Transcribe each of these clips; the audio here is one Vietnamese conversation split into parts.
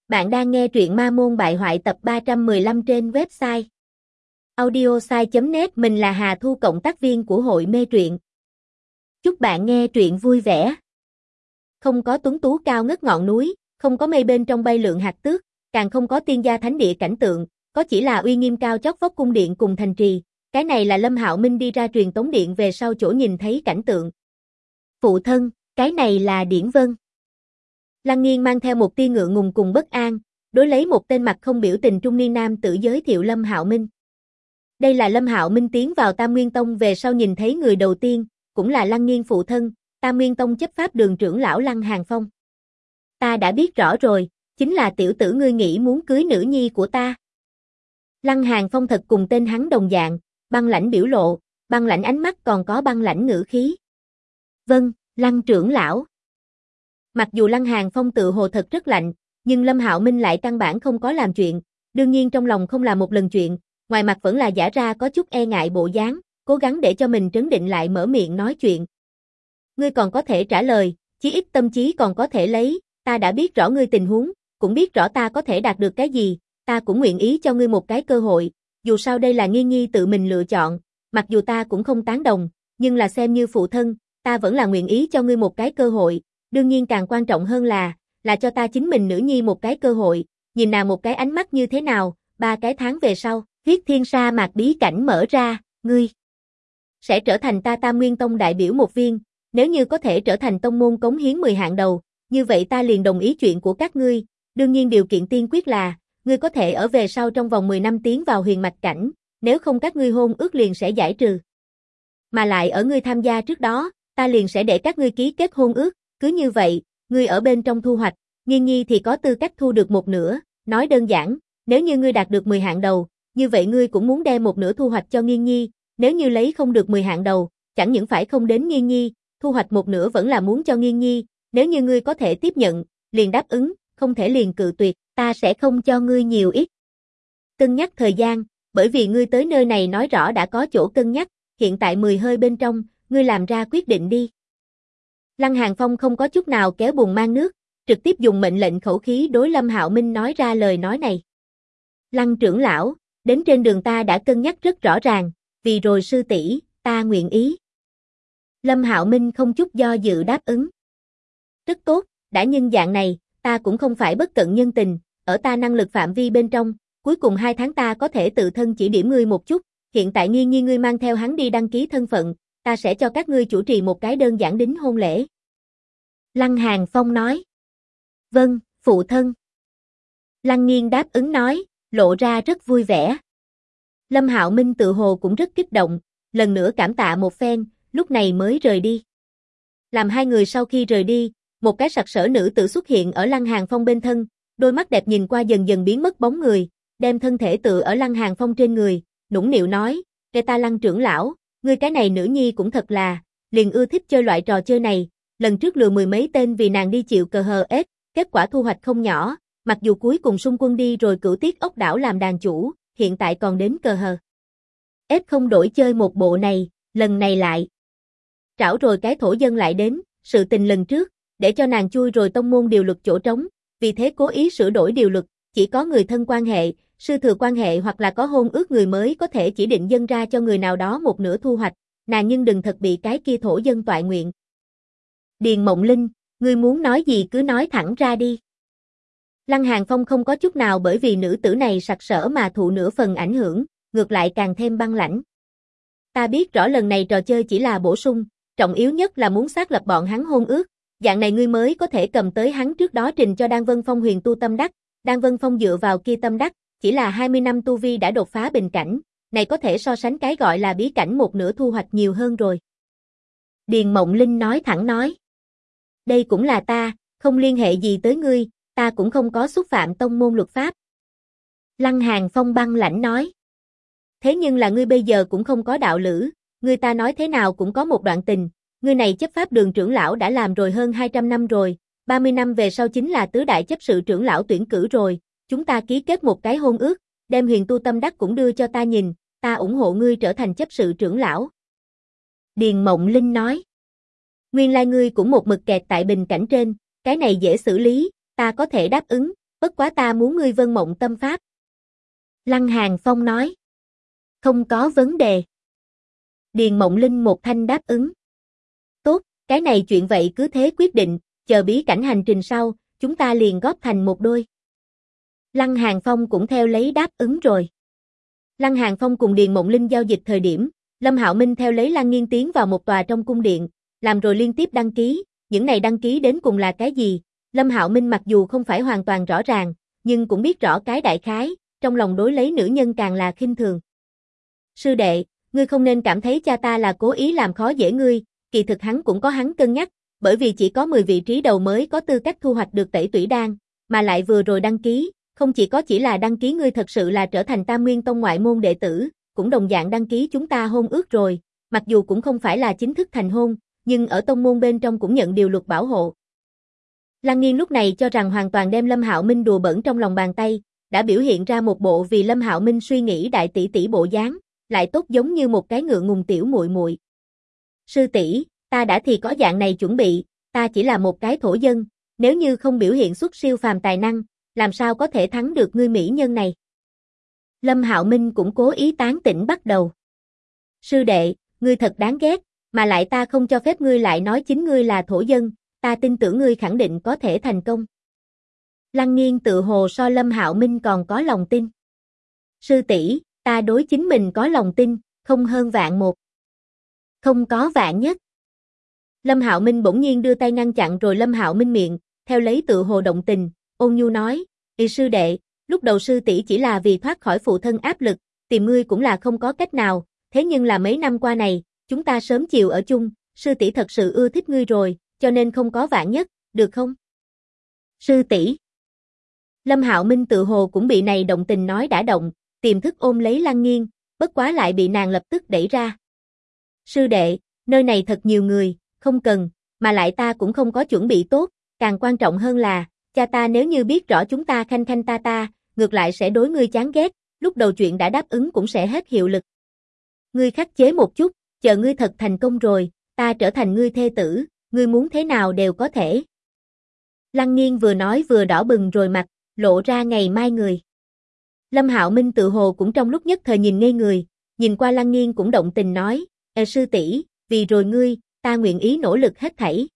Bạn đang nghe truyện Ma Môn Bại Hoại tập 315 trên website audiosai.net. Mình là Hà Thu, cộng tác viên của hội mê truyện. Chúc bạn nghe truyện vui vẻ. Không có tuấn tú cao ngất ngọn núi, không có mây bên trong bay lượn hạt tước, càng không có tiên gia thánh địa cảnh tượng, có chỉ là uy nghiêm cao chót vóc cung điện cùng thành trì. Cái này là Lâm Hạo Minh đi ra truyền tống điện về sau chỗ nhìn thấy cảnh tượng. Phụ thân, cái này là Điển Vân. Lăng Nghiên mang theo một tia ngượng ngùng cùng bất an, đối lấy một tên mặt không biểu tình trung niên nam tử giới thiệu Lâm Hạo Minh. Đây là Lâm Hạo Minh tiến vào Tam Nguyên Tông về sau nhìn thấy người đầu tiên, cũng là Lăng Nghiên phụ thân, Tam Nguyên Tông chấp pháp đường trưởng lão Lăng Hàn Phong. Ta đã biết rõ rồi, chính là tiểu tử ngươi nghĩ muốn cưới nữ nhi của ta. Lăng Hàn Phong thật cùng tên hắn đồng dạng, băng lãnh biểu lộ, băng lãnh ánh mắt, còn có băng lãnh ngữ khí. Vâng, Lăng trưởng lão. Mặc dù Lăng Hàn Phong tự hồ thật rất lạnh, nhưng Lâm Hạo Minh lại căn bản không có làm chuyện, đương nhiên trong lòng không làm một lần chuyện, ngoài mặt vẫn là giả ra có chút e ngại bộ dáng, cố gắng để cho mình trấn định lại mở miệng nói chuyện. Ngươi còn có thể trả lời, chí ít tâm trí còn có thể lấy, ta đã biết rõ ngươi tình huống, cũng biết rõ ta có thể đạt được cái gì, ta cũng nguyện ý cho ngươi một cái cơ hội, dù sao đây là Nghiên Nhi tự mình lựa chọn, mặc dù ta cũng không tán đồng, nhưng là xem như phụ thân, ta vẫn là nguyện ý cho ngươi một cái cơ hội. Đương nhiên càng quan trọng hơn là cho ta chính mình nữ nhi một cái cơ hội, nhìn nàng một cái ánh mắt như thế nào. 3 cái tháng về sau, Huyết Thiên Sa mạc bí cảnh mở ra, ngươi sẽ trở thành ta Tam Nguyên Tông đại biểu một viên, nếu như có thể trở thành tông môn cống hiến 10 hạng đầu, như vậy ta liền đồng ý chuyện của các ngươi, đương nhiên điều kiện tiên quyết là, ngươi có thể ở về sau trong vòng 10 năm tiến vào huyền mạch cảnh, nếu không các ngươi hôn ước liền sẽ giải trừ. Mà lại ở ngươi tham gia trước đó, ta liền sẽ để các ngươi ký kết hôn ước. Cứ như vậy, ngươi ở bên trong thu hoạch, Nghiên Nhi thì có tư cách thu được một nửa, nói đơn giản, nếu như ngươi đạt được 10 hạng đầu, như vậy ngươi cũng muốn đem một nửa thu hoạch cho Nghiên Nhi, nếu như lấy không được 10 hạng đầu, chẳng những phải không đến Nghiên Nhi, thu hoạch một nửa vẫn là muốn cho Nghiên Nhi, nếu như ngươi có thể tiếp nhận, liền đáp ứng, không thể liền cự tuyệt, ta sẽ không cho ngươi nhiều ít. Cân nhắc thời gian, bởi vì ngươi tới nơi này nói rõ đã có chỗ cân nhắc, hiện tại 10 hơi bên trong, ngươi làm ra quyết định đi. Lăng Hàn Phong không có chút nào kéo bùn mang nước, trực tiếp dùng mệnh lệnh khẩu khí đối Lâm Hạo Minh nói ra lời nói này. Lăng trưởng lão, đến trên đường ta đã cân nhắc rất rõ ràng, vì rồi sư tỷ, ta nguyện ý. Lâm Hạo Minh không chút do dự đáp ứng. Rất tốt, đã nhân dạng này, ta cũng không phải bất cận nhân tình, ở ta năng lực phạm vi bên trong, cuối cùng 2 tháng ta có thể tự thân chỉ điểm ngươi một chút, hiện tại Nghiên Nhi ngươi mang theo hắn đi đăng ký thân phận, ta sẽ cho các ngươi chủ trì một cái đơn giản đính hôn lễ. Lăng Hàn Phong nói. Vâng, phụ thân. Lăng Nghiên đáp ứng nói, lộ ra rất vui vẻ. Lâm Hạo Minh tự hồ cũng rất kích động, lần nữa cảm tạ một phen, lúc này mới rời đi. Làm hai người sau khi rời đi, một cái sặc sỡ nữ tử xuất hiện ở Lăng Hàn Phong bên thân, đôi mắt đẹp nhìn qua dần dần biến mất bóng người, đem thân thể tựa ở Lăng Hàn Phong trên người, nũng nịu nói, "Kẻ ta Lăng trưởng lão, ngươi cái này nữ nhi cũng thật là, liền ưa thích chơi loại trò chơi này, lần trước lừa 10 mấy tên vì nàng đi chịu cờ hờ ếch, kết quả thu hoạch không nhỏ, mặc dù cuối cùng xung quân đi rồi Cửu Tiết ốc đảo làm đàn chủ, hiện tại còn đến cờ hờ ếch không đổi chơi một bộ này, lần này lại trảo rồi cái thổ dân lại đến, sự tình lần trước, để cho nàng chui rồi tông môn điều luật chỗ trống, vì thế cố ý sửa đổi điều luật, chỉ có người thân quan hệ, sư thừa quan hệ hoặc là có hôn ước người mới có thể chỉ định dâng ra cho người nào đó một nửa thu hoạch, nàng nhưng đừng thật bị cái kia thổ dân toại nguyện." Điền Mộng Linh, ngươi muốn nói gì cứ nói thẳng ra đi. Lăng Hàn Phong không có chút nào bởi vì nữ tử này sặc sỡ mà thụ nửa phần ảnh hưởng, ngược lại càng thêm băng lãnh. Ta biết rõ lần này trò chơi chỉ là bổ sung, trọng yếu nhất là muốn xác lập bọn hắn hôn ước, dạng này ngươi mới có thể cầm tới hắn trước đó trình cho Đan Vân Phong huyền tu tâm đắc, Đan Vân Phong dựa vào kia tâm đắc, chỉ là 20 năm tu vi đã đột phá bình cảnh, này có thể so sánh cái gọi là bí cảnh một nửa thu hoạch nhiều hơn rồi. Điền Mộng Linh nói thẳng nói. Đây cũng là ta, không liên hệ gì tới ngươi, ta cũng không có xúc phạm tông môn luật pháp. Lăng Hàn Phong băng lãnh nói. Thế nhưng là ngươi bây giờ cũng không có đạo lữ, ngươi ta nói thế nào cũng có một đoạn tình, ngươi này chấp pháp đường trưởng lão đã làm rồi hơn 200 năm rồi, 30 năm về sau chính là tứ đại chấp sự trưởng lão tuyển cử rồi, chúng ta ký kết một cái hôn ước, đem huyền tu tâm đắc cũng đưa cho ta nhìn, ta ủng hộ ngươi trở thành chấp sự trưởng lão. Điền Mộng Linh nói. Nguyên lai ngươi cũng một mực kẹt tại bình cảnh trên, cái này dễ xử lý, ta có thể đáp ứng, bất quá ta muốn ngươi vân mộng tâm pháp. Lăng Hàn Phong nói. Không có vấn đề. Điền Mộng Linh một thanh đáp ứng. Tốt, cái này chuyện vậy cứ thế quyết định, chờ bí cảnh hành trình sau, chúng ta liền góp thành một đôi. Lăng Hàn Phong cũng theo lấy đáp ứng rồi. Lăng Hàn Phong cùng Điền Mộng Linh giao dịch thời điểm, Lâm Hạo Minh theo lấy Lăng Nghiên tiến vào một tòa trong cung điện, làm rồi liên tiếp đăng ký, những này đăng ký đến cùng là cái gì? Lâm Hạo Minh mặc dù không phải hoàn toàn rõ ràng, nhưng cũng biết rõ cái đại khái, trong lòng đối lấy nữ nhân càng là khinh thường. Sư đệ, ngươi không nên cảm thấy cha ta là cố ý làm khó dễ ngươi, kỳ thực hắn cũng có hắn cân nhắc, bởi vì chỉ có 10 vị trí đầu mới có tư cách thu hoạch được tẩy tủy đan, mà lại vừa rồi đăng ký, không chỉ là đăng ký ngươi thật sự là trở thành Tam Nguyên Tông ngoại môn đệ tử, cũng đồng dạng đăng ký chúng ta hôn ước rồi, mặc dù cũng không phải là chính thức thành hôn, nhưng ở tông môn bên trong cũng nhận điều luật bảo hộ. Lăng Nghiên lúc này cho rằng hoàn toàn đem Lâm Hạo Minh đùa bỡn trong lòng bàn tay, đã biểu hiện ra một bộ vì Lâm Hạo Minh suy nghĩ đại tỷ tỷ bộ dáng, lại tốt giống như một cái ngượng ngùng tiểu muội muội. Sư tỷ, ta đã thì có dạng này chuẩn bị, ta chỉ là một cái thổ dân, nếu như không biểu hiện xuất siêu phàm tài năng, làm sao có thể thắng được ngươi mỹ nhân này? Lâm Hạo Minh cũng cố ý tán tỉnh bắt đầu. Sư đệ, ngươi thật đáng ghét, mà lại ta không cho phép ngươi lại nói chính ngươi là thổ dân, ta tin tưởng ngươi khẳng định có thể thành công. Lăng Nghiên tự hồ so Lâm Hạo Minh còn có lòng tin. Sư tỷ, ta đối chính mình có lòng tin, không hơn vạn một. Không có vạn nhất. Lâm Hạo Minh bỗng nhiên đưa tay ngăn chặn rồi Lâm Hạo Minh miệng, theo lấy tự hồ động tình, ôn nhu nói, sư đệ, lúc đầu sư tỷ chỉ là vì thoát khỏi phụ thân áp lực, tìm ngươi cũng là không có cách nào, thế nhưng là mấy năm qua này, chúng ta sớm chiều ở chung, sư tỷ thật sự ưa thích ngươi rồi, cho nên không có vạn nhất, được không? Sư tỷ. Lâm Hạo Minh tự hồ cũng bị này động tình nói đã động, tiềm thức ôm lấy Lăng Nghiên, bất quá lại bị nàng lập tức đẩy ra. Sư đệ, nơi này thật nhiều người, không cần, mà lại ta cũng không có chuẩn bị tốt, càng quan trọng hơn là, cha ta nếu như biết rõ chúng ta khanh khanh ta, ngược lại sẽ đối ngươi chán ghét, lúc đầu chuyện đã đáp ứng cũng sẽ hết hiệu lực. Ngươi khắc chế một chút, chờ ngươi thật thành công rồi, ta trở thành ngươi thê tử, ngươi muốn thế nào đều có thể. Lăng Nghiên vừa nói vừa đỏ bừng rồi mặt, lộ ra ngày mai người. Lâm Hạo Minh tự hồ cũng trong lúc nhất thời nhìn ngây người, nhìn qua Lăng Nghiên cũng động tình nói, sư tỷ, vì rồi ngươi, ta nguyện ý nỗ lực hết thảy.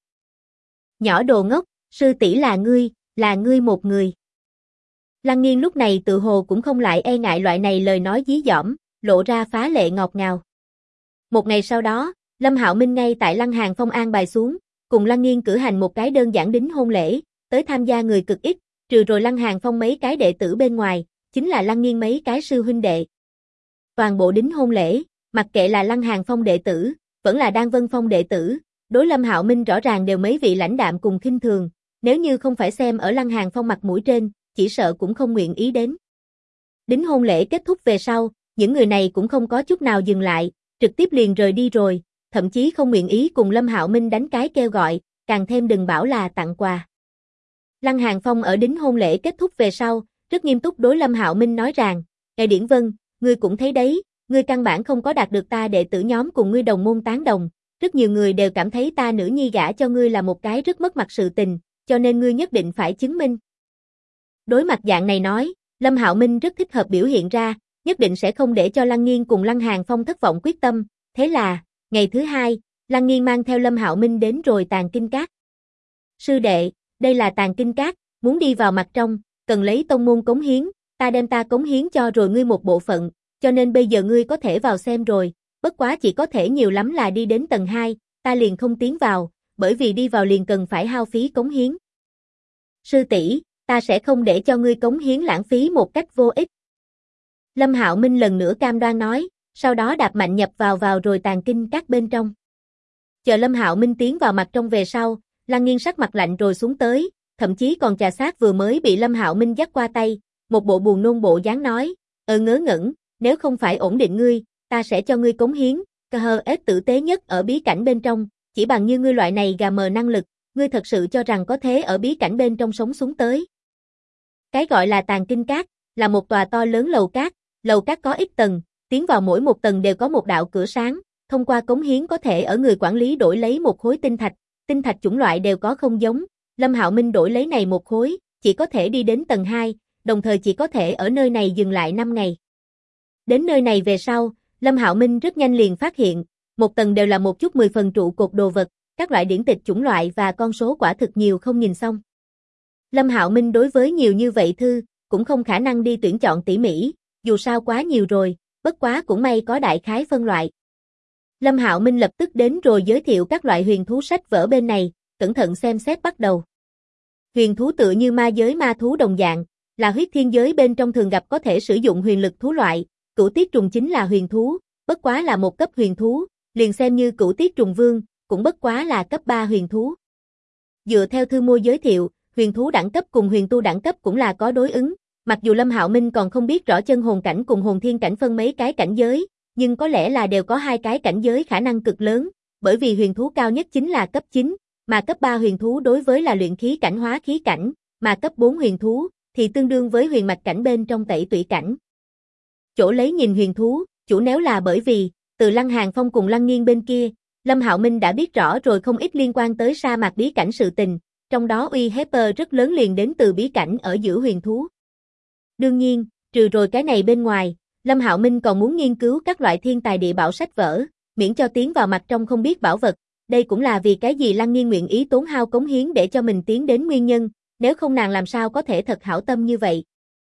Nhỏ đồ ngốc, sư tỷ là ngươi một người. Lăng Nghiên lúc này tự hồ cũng không lại e ngại loại này lời nói dí dỏm, lộ ra phá lệ ngọt ngào. Một ngày sau đó, Lâm Hạo Minh ngay tại Lăng Hàn Phong an bài xuống, cùng Lăng Nghiên cử hành một cái đơn giản đính hôn lễ, tới tham gia người cực ít, trừ rồi Lăng Hàn Phong mấy cái đệ tử bên ngoài, chính là Lăng Nghiên mấy cái sư huynh đệ. Toàn bộ đính hôn lễ, mặc kệ là Lăng Hàn Phong đệ tử, vẫn là Đan Vân Phong đệ tử, đối Lâm Hạo Minh rõ ràng đều mấy vị lãnh đạm cùng khinh thường, nếu như không phải xem ở Lăng Hàn Phong mặt mũi trên, chỉ sợ cũng không nguyện ý đến. Đính hôn lễ kết thúc về sau, những người này cũng không có chút nào dừng lại, trực tiếp liền rời đi rồi, thậm chí không nguyện ý cùng Lâm Hạo Minh đánh cái kêu gọi, càng thêm đừng bảo là tặng quà. Lăng Hàn Phong ở đính hôn lễ kết thúc về sau, rất nghiêm túc đối Lâm Hạo Minh nói rằng, Điển Vân, ngươi cũng thấy đấy, ngươi căn bản không có đạt được ta đệ tử nhóm cùng ngươi đồng môn tán đồng, rất nhiều người đều cảm thấy ta nữ nhi gả cho ngươi là một cái rất mất mặt sự tình, cho nên ngươi nhất định phải chứng minh. Đối mặt dạng này nói, Lâm Hạo Minh rất thích hợp biểu hiện ra, nhất định sẽ không để cho Lăng Nghiên cùng Lăng Hàn Phong thất vọng quyết tâm, thế là, ngày thứ hai, Lăng Nghiên mang theo Lâm Hạo Minh đến rồi Tàng Kinh Các. Sư đệ, đây là Tàng Kinh Các, muốn đi vào mặt trong, cần lấy tông môn cống hiến, ta đem ta cống hiến cho rồi ngươi một bộ phận, cho nên bây giờ ngươi có thể vào xem rồi, bất quá chỉ có thể nhiều lắm là đi đến tầng 2, ta liền không tiến vào, bởi vì đi vào liền cần phải hao phí cống hiến. Sư tỷ, ta sẽ không để cho ngươi cống hiến lãng phí một cách vô ích. Lâm Hạo Minh lần nữa cam đoan nói, sau đó đạp mạnh nhập vào rồi Tàng Kinh Các bên trong. Chờ Lâm Hạo Minh tiến vào mặt trong về sau, Lăng Nghiên sắc mặt lạnh rồi xuống tới, thậm chí còn trà sát vừa mới bị Lâm Hạo Minh dắt qua tay, một bộ buồn nôn bộ dáng nói, ngớ ngẩn, nếu không phải ổn định ngươi, ta sẽ cho ngươi cống hiến, ếch tử tế nhất ở bí cảnh bên trong, chỉ bằng như ngươi loại này gà mờ năng lực, ngươi thật sự cho rằng có thế ở bí cảnh bên trong sống xuống tới. Cái gọi là Tàng Kinh Các, là một tòa to lớn lầu cát có ít tầng, tiến vào mỗi một tầng đều có một đạo cửa sáng, thông qua cống hiến có thể ở người quản lý đổi lấy một khối tinh thạch chủng loại đều có không giống, Lâm Hạo Minh đổi lấy này một khối, chỉ có thể đi đến tầng 2, đồng thời chỉ có thể ở nơi này dừng lại 5 ngày. Đến nơi này về sau, Lâm Hạo Minh rất nhanh liền phát hiện, một tầng đều là một chút 10 phần trụ cột đồ vật, các loại điển tịch chủng loại và con số quả thực nhiều không nhìn xong. Lâm Hạo Minh đối với nhiều như vậy thư, cũng không khả năng đi tuyển chọn tỉ mỉ, dù sao quá nhiều rồi, bất quá cũng may có đại khái phân loại. Lâm Hạo Minh lập tức đến rồi giới thiệu các loại huyền thú sách vở bên này, cẩn thận xem xét bắt đầu. Huyền thú tựa như ma giới ma thú đồng dạng, là huyết thiên giới bên trong thường gặp có thể sử dụng huyền lực thú loại, Cửu Tiết Trùng chính là huyền thú, bất quá là một cấp huyền thú, liền xem như Cửu Tiết Trùng Vương, cũng bất quá là cấp 3 huyền thú. Dựa theo thư mô giới thiệu, huyền thú đẳng cấp cùng huyền tu đẳng cấp cũng là có đối ứng, mặc dù Lâm Hạo Minh còn không biết rõ chân hồn cảnh cùng hồn thiên cảnh phân mấy cái cảnh giới, nhưng có lẽ là đều có hai cái cảnh giới khả năng cực lớn, bởi vì huyền thú cao nhất chính là cấp 9, mà cấp 3 huyền thú đối với là luyện khí cảnh hóa khí cảnh, mà cấp 4 huyền thú thì tương đương với huyền mạch cảnh bên trong tẩy tủy cảnh. Chỗ lấy nhìn huyền thú, chủ nếu là bởi vì, từ Lăng Hàn Phong cùng Lăng Nghiên bên kia, Lâm Hạo Minh đã biết rõ rồi không ít liên quan tới sa mạc bí cảnh sự tình, trong đó uy hiếp rất lớn liền đến từ bí cảnh ở giữa huyền thú. Đương nhiên, trừ rồi cái này bên ngoài, Lâm Hạo Minh còn muốn nghiên cứu các loại thiên tài địa bảo sách vở, miễn cho tiến vào mặt trong không biết bảo vật, đây cũng là vì cái gì Lăng Nghiên nguyện ý tốn hao cống hiến để cho mình tiến đến nguyên nhân, nếu không nàng làm sao có thể thật hảo tâm như vậy.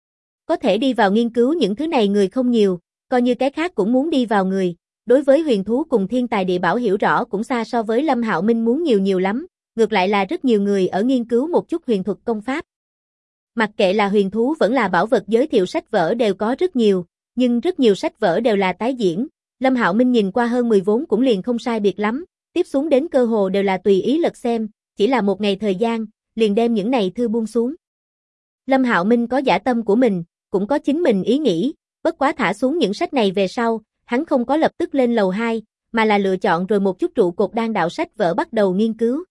Có thể đi vào nghiên cứu những thứ này người không nhiều, coi như cái khác cũng muốn đi vào người, đối với huyền thú cùng thiên tài địa bảo hiểu rõ cũng xa so với Lâm Hạo Minh muốn nhiều lắm, ngược lại là rất nhiều người ở nghiên cứu một chút huyền thuật công pháp. Mặc kệ là huyền thú vẫn là bảo vật giới thiệu sách vở đều có rất nhiều, nhưng rất nhiều sách vở đều là tái diễn, Lâm Hạo Minh nhìn qua hơn 10 vốn cũng liền không sai biệt lắm, tiếp xuống đến cơ hồ đều là tùy ý lật xem, chỉ là một ngày thời gian, liền đem những này thư buông xuống. Lâm Hạo Minh có dã tâm của mình, cũng có chính mình ý nghĩ, bất quá thả xuống những sách này về sau, hắn không có lập tức lên lầu 2, mà là lựa chọn rồi một chút trụ cột đan đạo sách vở bắt đầu nghiên cứu.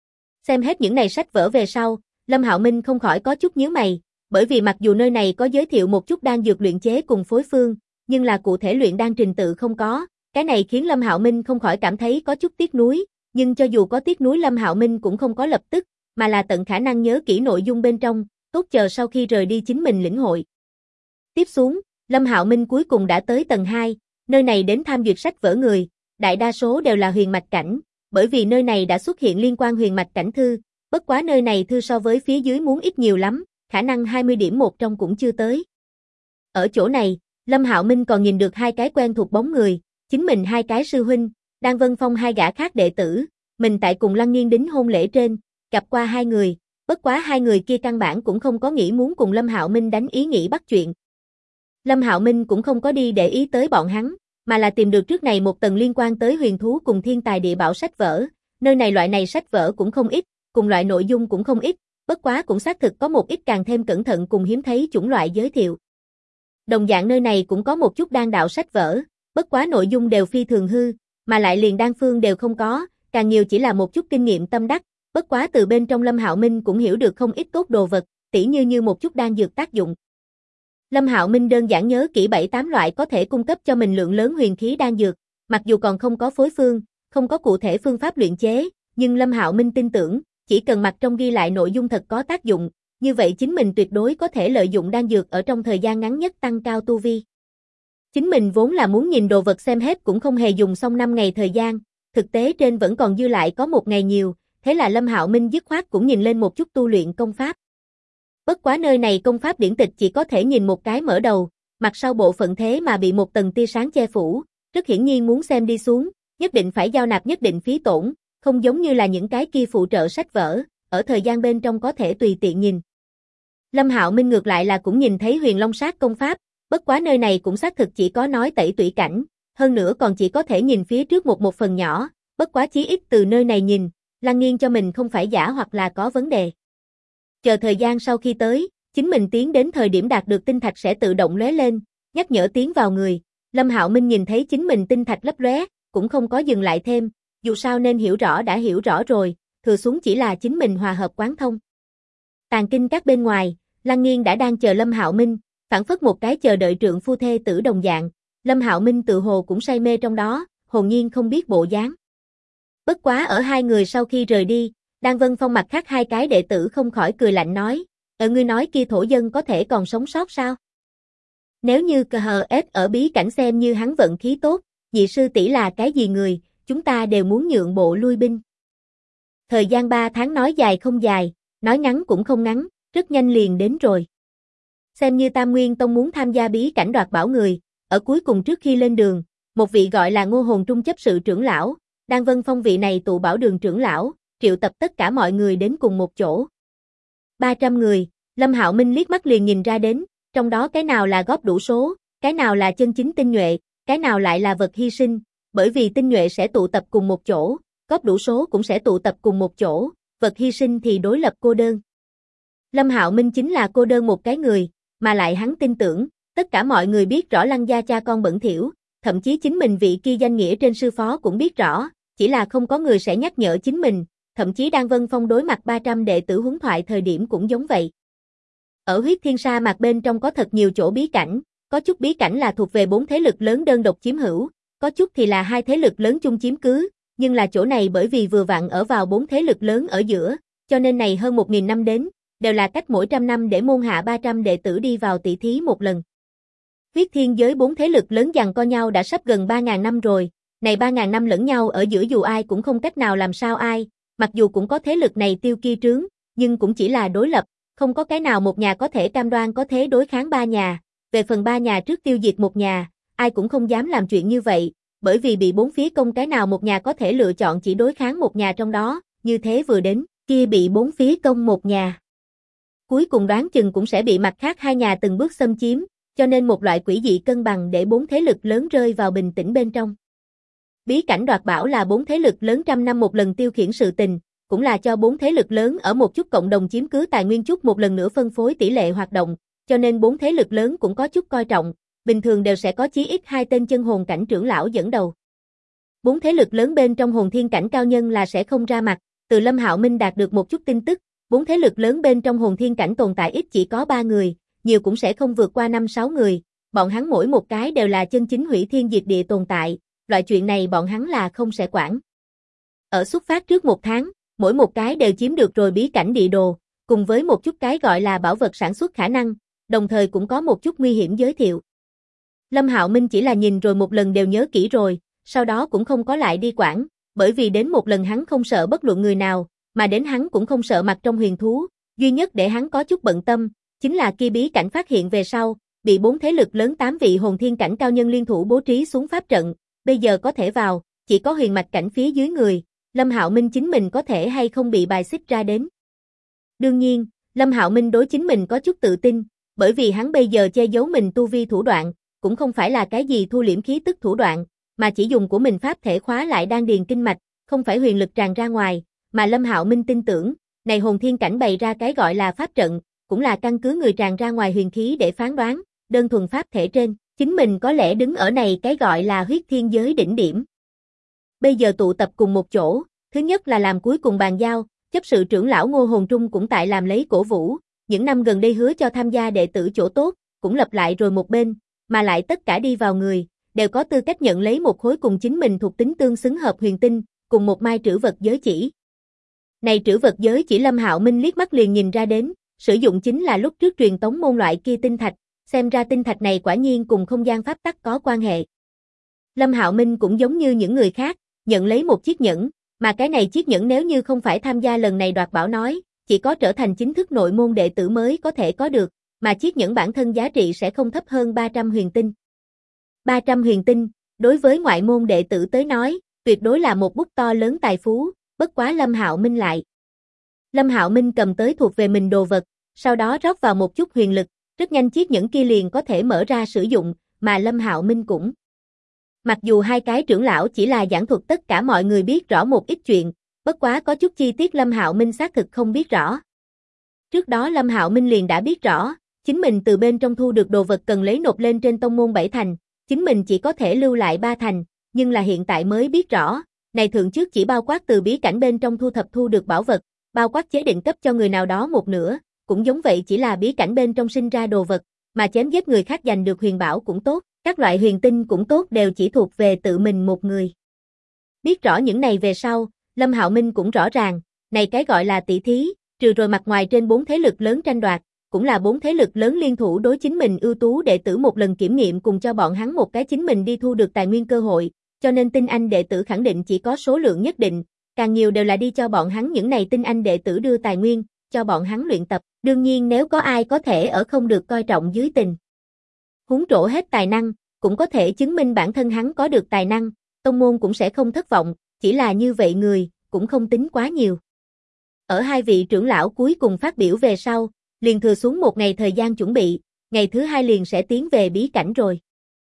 Xem hết những này sách vở về sau, Lâm Hạo Minh không khỏi có chút nhíu mày, bởi vì mặc dù nơi này có giới thiệu một chút đan dược luyện chế cùng phối phương, nhưng là cụ thể luyện đan trình tự không có, cái này khiến Lâm Hạo Minh không khỏi cảm thấy có chút tiếc nuối, nhưng cho dù có tiếc nuối Lâm Hạo Minh cũng không có lập tức, mà là tận khả năng nhớ kỹ nội dung bên trong, tốt chờ sau khi rời đi chính mình lĩnh hội. Tiếp xuống, Lâm Hạo Minh cuối cùng đã tới tầng 2, nơi này đến tham duyệt sách vở người, đại đa số đều là huyền mạch cảnh, bởi vì nơi này đã xuất hiện liên quan huyền mạch cảnh thư, bất quá nơi này thư so với phía dưới muốn ít nhiều lắm, khả năng 20 điểm một trong cũng chưa tới. Ở chỗ này, Lâm Hạo Minh còn nhìn được hai cái quen thuộc bóng người, chính mình hai cái sư huynh, Đan Vân Phong hai gã khác đệ tử, mình tại cùng Lăng Nghiên đính hôn lễ trên, gặp qua hai người, bất quá hai người kia căn bản cũng không có nghĩ muốn cùng Lâm Hạo Minh đánh ý nghĩ bắt chuyện. Lâm Hạo Minh cũng không có đi để ý tới bọn hắn, mà là tìm được trước này một tầng liên quan tới huyền thú cùng thiên tài địa bảo sách vở, nơi này loại này sách vở cũng không ít, cùng loại nội dung cũng không ít, bất quá cũng xác thực có một ít càng thêm cẩn thận cùng hiếm thấy chủng loại giới thiệu. Đồng dạng nơi này cũng có một chút đan đạo sách vở, bất quá nội dung đều phi thường hư, mà lại liền đan phương đều không có, càng nhiều chỉ là một chút kinh nghiệm tâm đắc, bất quá từ bên trong Lâm Hạo Minh cũng hiểu được không ít tốt đồ vật, tỉ như một chút đan dược tác dụng. Lâm Hạo Minh đơn giản nhớ kỹ 7-8 loại có thể cung cấp cho mình lượng lớn huyền khí đan dược, mặc dù còn không có phối phương, không có cụ thể phương pháp luyện chế, nhưng Lâm Hạo Minh tin tưởng, chỉ cần mặt trong ghi lại nội dung thật có tác dụng, như vậy chính mình tuyệt đối có thể lợi dụng đan dược ở trong thời gian ngắn nhất tăng cao tu vi. Chính mình vốn là muốn nhìn đồ vật xem hết cũng không hề dùng xong 5 ngày thời gian, thực tế trên vẫn còn dư lại có 1 ngày nhiều, thế là Lâm Hạo Minh dứt khoát cũng nhìn lên một chút tu luyện công pháp. Bất quá nơi này công pháp điển tịch chỉ có thể nhìn một cái mở đầu, mặt sau bộ phận thế mà bị một tầng tia sáng che phủ, rất hiển nhiên muốn xem đi xuống, nhất định phải giao nạp nhất định phí tổn, không giống như là những cái kia phụ trợ sách vở, ở thời gian bên trong có thể tùy tiện nhìn. Lâm Hạo Minh ngược lại là cũng nhìn thấy Huyền Long Sát công pháp, bất quá nơi này cũng xác thực chỉ có nói tẩy tủy cảnh, hơn nữa còn chỉ có thể nhìn phía trước một phần nhỏ, bất quá chí ít từ nơi này nhìn, Lăng Nghiên cho mình không phải giả hoặc là có vấn đề. Chờ thời gian sau khi tới, chính mình tiến đến thời điểm đạt được tinh thạch sẽ tự động lóe lên, nhắc nhở tiến vào người. Lâm Hạo Minh nhìn thấy chính mình tinh thạch lấp lóe, cũng không có dừng lại thêm, dù sao nên hiểu rõ đã hiểu rõ rồi, thừa xuống chỉ là chính mình hòa hợp quán thông. Tàng kinh các bên ngoài, Lăng Nghiên đã đang chờ Lâm Hạo Minh, phảng phất một cái chờ đợi trượng phu thê tử đồng dạng. Lâm Hạo Minh tự hồ cũng say mê trong đó, hồn nhiên không biết bộ dáng. Bất quá ở hai người sau khi rời đi, Đan Vân Phong mặt khác hai cái đệ tử không khỏi cười lạnh nói, Ngươi nói kia thổ dân có thể còn sống sót sao? Nếu như KHS ở bí cảnh xem như hắn vận khí tốt, nhị sư tỷ là cái gì người, chúng ta đều muốn nhượng bộ lui binh. Thời gian 3 tháng nói dài không dài, nói ngắn cũng không ngắn, rất nhanh liền đến rồi. Xem như Tam Nguyên Tông muốn tham gia bí cảnh đoạt bảo người, ở cuối cùng trước khi lên đường, một vị gọi là Ngô Hồn Trung chấp sự trưởng lão, đang vân phong vị này tụ bảo đường trưởng lão, triệu tập tất cả mọi người đến cùng một chỗ. 300 người, Lâm Hạo Minh liếc mắt liền nhìn ra đến, trong đó cái nào là góp đủ số, cái nào là chân chính tinh nhuệ, cái nào lại là vật hy sinh, bởi vì tinh nhuệ sẽ tụ tập cùng một chỗ, góp đủ số cũng sẽ tụ tập cùng một chỗ, vật hy sinh thì đối lập cô đơn. Lâm Hạo Minh chính là cô đơn một cái người, mà lại hắn tin tưởng, tất cả mọi người biết rõ Lăng gia cha con bẩn thỉu, thậm chí chính mình vị kia danh nghĩa trên sư phó cũng biết rõ, chỉ là không có người sẽ nhắc nhở chính mình, thậm chí đang Vân Phong đối mặt 300 đệ tử huấn thoại thời điểm cũng giống vậy. Ở huyết thiên sa mạc bên trong có thật nhiều chỗ bí cảnh, có chút bí cảnh là thuộc về 4 thế lực lớn đơn độc chiếm hữu, có chút thì là 2 thế lực lớn chung chiếm cứ, nhưng là chỗ này bởi vì vừa vặn ở vào 4 thế lực lớn ở giữa, cho nên này hơn 1000 năm đến, đều là cách mỗi trăm năm để môn hạ 300 đệ tử đi vào tỷ thí một lần. Huyết thiên giới 4 thế lực lớn giằng co nhau đã sắp gần 3000 năm rồi, này 3000 năm lẫn nhau ở giữa dù ai cũng không cách nào làm sao ai, mặc dù cũng có thế lực này tiêu kia trướng, nhưng cũng chỉ là đối lập, không có cái nào một nhà có thể cam đoan có thế đối kháng 3 nhà, về phần 3 nhà trước tiêu diệt một nhà, ai cũng không dám làm chuyện như vậy, bởi vì bị 4 phía công cái nào một nhà có thể lựa chọn chỉ đối kháng một nhà trong đó, như thế vừa đến, kia bị 4 phía công một nhà. Cuối cùng đoán chừng cũng sẽ bị mặt khác 2 nhà từng bước xâm chiếm, cho nên một loại quỷ dị cân bằng để 4 thế lực lớn rơi vào bình tĩnh bên trong. Bí cảnh đoạt bảo là 4 thế lực lớn trăm năm một lần tiêu khiển sự tình, cũng là cho 4 thế lực lớn ở một chút cộng đồng chiếm cứ tài nguyên chút một lần nữa phân phối tỷ lệ hoạt động, cho nên 4 thế lực lớn cũng có chút coi trọng, bình thường đều sẽ có chí ít 2 tên chân hồn cảnh trưởng lão dẫn đầu. 4 thế lực lớn bên trong hồn thiên cảnh cao nhân là sẽ không ra mặt, từ Lâm Hạo Minh đạt được một chút tin tức, 4 thế lực lớn bên trong hồn thiên cảnh tồn tại ít chỉ có 3 người, nhiều cũng sẽ không vượt qua 5-6 người, bọn hắn mỗi một cái đều là chân chính hủy thiên diệt địa tồn tại, loại chuyện này bọn hắn là không sẽ quản. Ở xuất phát trước 1 tháng, mỗi một cái đều chiếm được rồi bí cảnh địa đồ, cùng với một chút cái gọi là bảo vật sản xuất khả năng, đồng thời cũng có một chút nguy hiểm giới thiệu. Lâm Hạo Minh chỉ là nhìn rồi một lần đều nhớ kỹ rồi, sau đó cũng không có lại đi quản, bởi vì đến một lần hắn không sợ bất luận người nào, mà đến hắn cũng không sợ mặt trong huyền thú, duy nhất để hắn có chút bận tâm, chính là kia bí cảnh phát hiện về sau, bị 4 thế lực lớn 8 vị hồn thiên cảnh cao nhân liên thủ bố trí xuống pháp trận, bây giờ có thể vào, chỉ có huyền mạch cảnh phía dưới người, Lâm Hạo Minh chính mình có thể hay không bị bài xích ra đến. Đương nhiên, Lâm Hạo Minh đối chính mình có chút tự tin, bởi vì hắn bây giờ che giấu mình tu vi thủ đoạn, cũng không phải là cái gì thu liễm khí tức thủ đoạn, mà chỉ dùng của mình pháp thể khóa lại đan điền kinh mạch, không phải huyền lực tràn ra ngoài, mà Lâm Hạo Minh tin tưởng, này hồn thiên cảnh bày ra cái gọi là pháp trận, cũng là căn cứ người tràn ra ngoài huyền khí để phán đoán, đơn thuần pháp thể trên, chính mình có lẽ đứng ở này cái gọi là huyết thiên giới đỉnh điểm. Bây giờ tụ tập cùng một chỗ, thứ nhất là làm cuối cùng bàn giao, chấp sự trưởng lão Ngô Hồn Trung cũng tại làm lấy cổ vũ, những năm gần đây hứa cho tham gia đệ tử chỗ tốt, cũng lập lại rồi một bên, mà lại tất cả đi vào người, đều có tư cách nhận lấy một khối cùng chính mình thuộc tính tương xứng hợp huyền tinh, cùng một mai trữ vật giới chỉ. Này trữ vật giới chỉ Lâm Hạo Minh liếc mắt liền nhìn ra đến, sử dụng chính là lúc trước truyền tống môn loại kia tinh thạch, xem ra tinh thạch này quả nhiên cùng không gian pháp tắc có quan hệ. Lâm Hạo Minh cũng giống như những người khác, nhận lấy một chiếc nhẫn, mà cái này chiếc nhẫn nếu như không phải tham gia lần này đoạt bảo nói, chỉ có trở thành chính thức nội môn đệ tử mới có thể có được, mà chiếc nhẫn bản thân giá trị sẽ không thấp hơn 300 huyền tinh. 300 huyền tinh, đối với ngoại môn đệ tử tới nói, tuyệt đối là một bút to lớn tài phú, bất quá Lâm Hạo Minh lại. Lâm Hạo Minh cầm tới thuộc về mình đồ vật, sau đó rót vào một chút huyền lực, rất nhanh chiếc nhẫn kia liền có thể mở ra sử dụng, mà Lâm Hạo Minh cũng. Mặc dù hai cái trưởng lão chỉ là giảng thuật tất cả mọi người biết rõ một ít chuyện, bất quá có chút chi tiết Lâm Hạo Minh xác thực không biết rõ. Trước đó Lâm Hạo Minh liền đã biết rõ, chính mình từ bên trong thu được đồ vật cần lấy nộp lên trên tông môn 7 thành, chính mình chỉ có thể lưu lại 3 thành, nhưng là hiện tại mới biết rõ, này thượng trước chỉ bao quát từ bí cảnh bên trong thu được bảo vật, bao quát chế định cấp cho người nào đó một nửa, cũng giống vậy chỉ là bí cảnh bên trong sinh ra đồ vật, mà chém giết người khác giành được huyền bảo cũng tốt, các loại huyền tinh cũng tốt đều chỉ thuộc về tự mình một người. Biết rõ những này về sau, Lâm Hạo Minh cũng rõ ràng, này cái gọi là tỷ thí, trừ rồi mặt ngoài trên 4 thế lực lớn tranh đoạt, cũng là 4 thế lực lớn liên thủ đối chính mình ưu tú đệ tử một lần kiểm nghiệm cùng cho bọn hắn một cái chính mình đi thu được tài nguyên cơ hội, cho nên tinh anh đệ tử khẳng định chỉ có số lượng nhất định, càng nhiều đều là đi cho bọn hắn những này tinh anh đệ tử đưa tài nguyên, cho bọn hắn luyện tập. Đương nhiên nếu có ai có thể ở không được coi trọng dưới tình huống trổ hết tài năng, cũng có thể chứng minh bản thân hắn có được tài năng, tông môn cũng sẽ không thất vọng, chỉ là như vậy người, cũng không tính quá nhiều. Ở hai vị trưởng lão cuối cùng phát biểu về sau, liền thừa xuống một ngày thời gian chuẩn bị, ngày thứ hai liền sẽ tiến về bí cảnh rồi.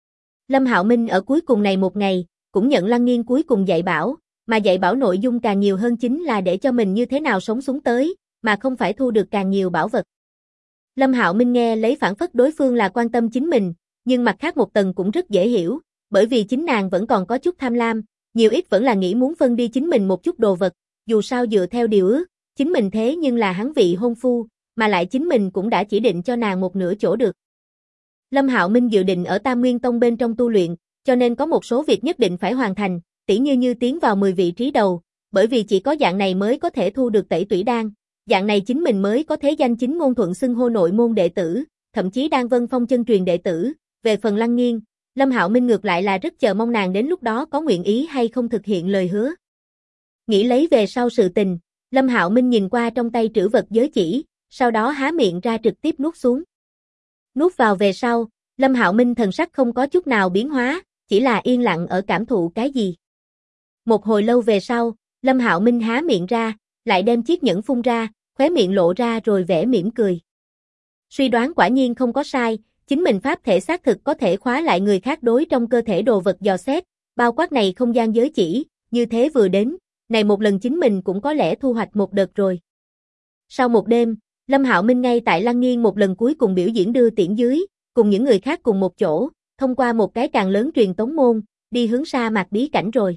Lâm Hạo Minh ở cuối cùng này một ngày, cũng nhận Lăng Nghiên cuối cùng dạy bảo, mà dạy bảo nội dung càng nhiều hơn chính là để cho mình như thế nào sống xuống tới, mà không phải thu được càng nhiều bảo vật. Lâm Hạo Minh nghe lấy phản phất đối phương là quan tâm chính mình, nhưng mặt khác một tầng cũng rất dễ hiểu, bởi vì chính nàng vẫn còn có chút tham lam, nhiều ít vẫn là nghĩ muốn phân đi chính mình một chút đồ vật, dù sao dựa theo điều ước, chính mình thế nhưng là hắn vị hôn phu, mà lại chính mình cũng đã chỉ định cho nàng một nửa chỗ được. Lâm Hạo Minh dự định ở Tam Nguyên Tông bên trong tu luyện, cho nên có một số việc nhất định phải hoàn thành, tỉ như tiến vào 10 vị trí đầu, bởi vì chỉ có dạng này mới có thể thu được tẩy tủy đan, dạng này chính mình mới có thể danh chính ngôn thuận xưng hô nội môn đệ tử, thậm chí Đan Vân Phong chân truyền đệ tử. Về phần Lăng Nghiên, Lâm Hạo Minh ngược lại là rất chờ mong nàng đến lúc đó có nguyện ý hay không thực hiện lời hứa. Nghĩ lấy về sau sự tình, Lâm Hạo Minh nhìn qua trong tay trữ vật giới chỉ, sau đó há miệng ra trực tiếp nuốt xuống. Nuốt vào về sau, Lâm Hạo Minh thần sắc không có chút nào biến hóa, chỉ là yên lặng ở cảm thụ cái gì. Một hồi lâu về sau, Lâm Hạo Minh há miệng ra, lại đem chiếc nhẫn phun ra, khóe miệng lộ ra rồi vẻ mỉm cười. Suy đoán quả nhiên không có sai, chính mình pháp thể xác thực có thể khóa lại người khác đối trong cơ thể đồ vật dò xét, bao quát này không gian giới chỉ, như thế vừa đến, này một lần chính mình cũng có lẽ thu hoạch một đợt rồi. Sau một đêm, Lâm Hạo Minh ngay tại Lăng Nghiên một lần cuối cùng biểu diễn đưa tiễn dưới, cùng những người khác cùng một chỗ, thông qua một cái càng lớn truyền tống môn, đi hướng sa mạc bí cảnh rồi.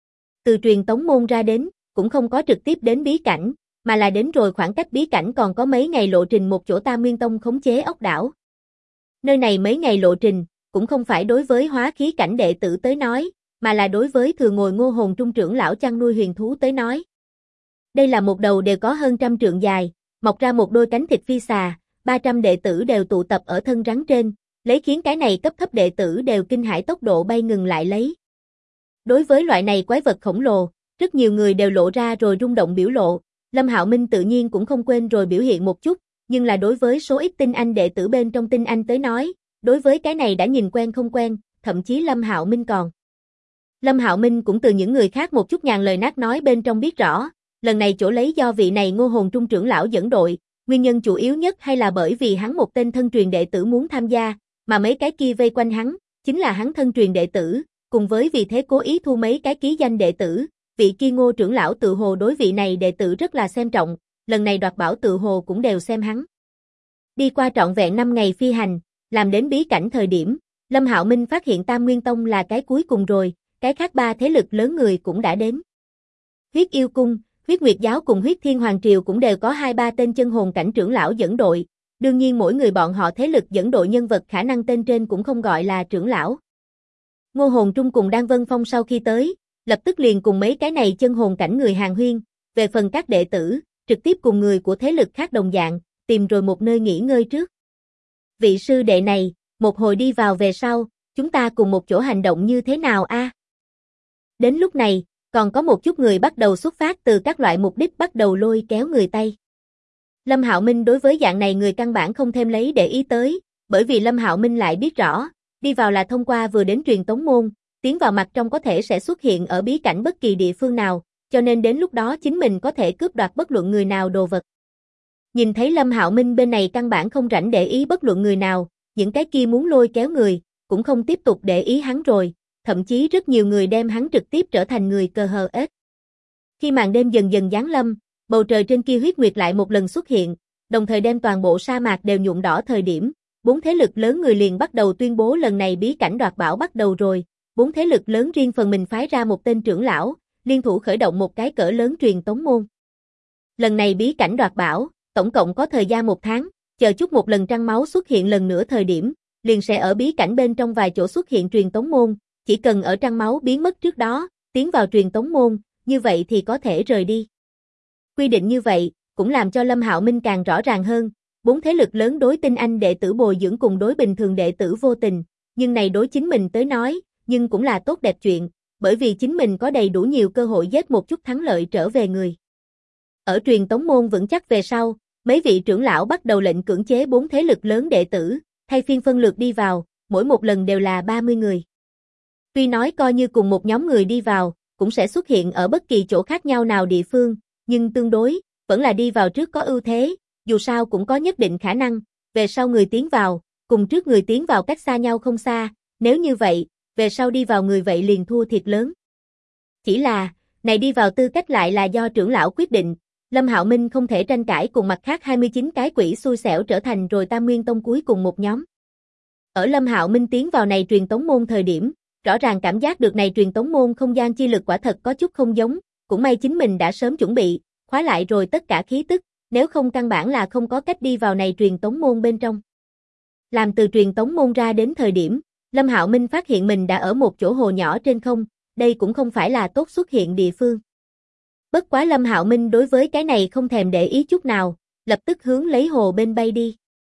Từ truyền tống môn ra đến, cũng không có trực tiếp đến bí cảnh, mà là đến rồi khoảng cách bí cảnh còn có mấy ngày lộ trình một chỗ Tam Nguyên Tông khống chế ốc đảo. Nơi này mấy ngày lộ trình, cũng không phải đối với hóa khí cảnh đệ tử tới nói, mà là đối với thừa ngồi Ngô Hồn Trung trưởng lão chăn nuôi huyền thú tới nói. Đây là một đầu đều có hơn 100 trượng dài, mọc ra một đôi cánh thịt phi xà, 300 đệ tử đều tụ tập ở thân rắn trên, lấy khiến cái này cấp thấp đệ tử đều kinh hãi tốc độ bay ngừng lại lấy. Đối với loại này quái vật khổng lồ, rất nhiều người đều lộ ra rồi rung động biểu lộ, Lâm Hạo Minh tự nhiên cũng không quên rồi biểu hiện một chút, nhưng là đối với số ít tinh anh đệ tử bên trong tinh anh tới nói, đối với cái này đã nhìn quen không quen, thậm chí Lâm Hạo Minh còn. Lâm Hạo Minh cũng từ những người khác một chút nhàn lời nát nói bên trong biết rõ, lần này chỗ lấy do vị này Ngô Hồn Trung trưởng lão dẫn đội, nguyên nhân chủ yếu nhất hay là bởi vì hắn một tên thân truyền đệ tử muốn tham gia, mà mấy cái kia vây quanh hắn, chính là hắn thân truyền đệ tử, cùng với vì thế cố ý thu mấy cái ký danh đệ tử, vị kia Ngô trưởng lão tự hồ đối vị này đệ tử rất là xem trọng, lần này đoạt bảo tự hồ cũng đều xem hắn. Đi qua trọn vẹn 5 ngày phi hành, làm đến bí cảnh thời điểm, Lâm Hạo Minh phát hiện Tam Nguyên Tông là cái cuối cùng rồi, cái khác 3 thế lực lớn người cũng đã đến. Huyết Yêu Cung, Huyết Nguyệt Giáo cùng Huyết Thiên Hoàng Triều cũng đều có 2-3 tên chân hồn cảnh trưởng lão dẫn đội, đương nhiên mỗi người bọn họ thế lực dẫn đội nhân vật khả năng tên trên cũng không gọi là trưởng lão. Ngô Hồn Trung cùng Đan Vân Phong sau khi tới, lập tức liền cùng mấy cái này chân hồn cảnh người hàng huyên, về phần các đệ tử, trực tiếp cùng người của thế lực khác đồng dạng, tìm rồi một nơi nghỉ ngơi trước. Vị sư đệ này, một hồi đi vào về sau, chúng ta cùng một chỗ hành động như thế nào a? Đến lúc này, còn có một chút người bắt đầu xuất phát từ các loại mục đích bắt đầu lôi kéo người Tây. Lâm Hạo Minh đối với dạng này người căn bản không thêm lấy để ý tới, bởi vì Lâm Hạo Minh lại biết rõ, đi vào là thông qua vừa đến truyền tống môn, tiến vào mặt trong có thể sẽ xuất hiện ở bí cảnh bất kỳ địa phương nào, cho nên đến lúc đó chính mình có thể cướp đoạt bất luận người nào đồ vật. Nhìn thấy Lâm Hạo Minh bên này căn bản không rảnh để ý bất luận người nào, những cái kia muốn lôi kéo người, cũng không tiếp tục để ý hắn rồi, thậm chí rất nhiều người đem hắn trực tiếp trở thành người cờ hờ ết. Khi màn đêm dần dần giáng lâm, bầu trời trên kia huyết nguyệt lại một lần xuất hiện, đồng thời đem toàn bộ sa mạc đều nhuộm đỏ thời điểm, 4 thế lực lớn người liền bắt đầu tuyên bố lần này bí cảnh đoạt bảo bắt đầu rồi, 4 thế lực lớn riêng phần mình phái ra một tên trưởng lão, liên thủ khởi động một cái cỡ lớn truyền tống môn. Lần này bí cảnh đoạt bảo, tổng cộng có thời gian 1 tháng, chờ chút một lần trăng máu xuất hiện lần nữa thời điểm, liền sẽ ở bí cảnh bên trong vài chỗ xuất hiện truyền tống môn, chỉ cần ở trăng máu biến mất trước đó, tiến vào truyền tống môn, như vậy thì có thể rời đi. Quy định như vậy, cũng làm cho Lâm Hạo Minh càng rõ ràng hơn, bốn thế lực lớn đối tinh anh đệ tử bồi dưỡng cùng đối bình thường đệ tử vô tình, nhưng này đối chính mình tới nói, nhưng cũng là tốt đẹp chuyện, bởi vì chính mình có đầy đủ nhiều cơ hội giết một chút thắng lợi trở về người. Ở truyền tống môn vững chắc về sau, mấy vị trưởng lão bắt đầu lệnh cưỡng chế bốn thế lực lớn đệ tử, thay phiên phân lượt đi vào, mỗi một lần đều là 30 người. Tuy nói coi như cùng một nhóm người đi vào, cũng sẽ xuất hiện ở bất kỳ chỗ khác nhau nào địa phương, nhưng tương đối, vẫn là đi vào trước có ưu thế, dù sao cũng có nhất định khả năng, về sau người tiến vào, cùng trước người tiến vào cách xa nhau không xa, nếu như vậy, về sau đi vào người vậy liền thua thiệt lớn. Chỉ là, này đi vào tư cách lại là do trưởng lão quyết định, Lâm Hạo Minh không thể tranh cãi cùng mặt khác 29 cái quỷ xui xẻo trở thành rồi Tam Nguyên Tông cuối cùng một nhóm. Ở Lâm Hạo Minh tiến vào này truyền tống môn thời điểm, rõ ràng cảm giác được này truyền tống môn không gian chi lực quả thật có chút không giống, cũng may chính mình đã sớm chuẩn bị, khóa lại rồi tất cả khí tức, nếu không căn bản là không có cách đi vào này truyền tống môn bên trong. Làm từ truyền tống môn ra đến thời điểm, Lâm Hạo Minh phát hiện mình đã ở một chỗ hồ nhỏ trên không, đây cũng không phải là tốt xuất hiện địa phương. Bất quá Lâm Hạo Minh đối với cái này không thèm để ý chút nào, lập tức hướng lấy hồ bên bay đi.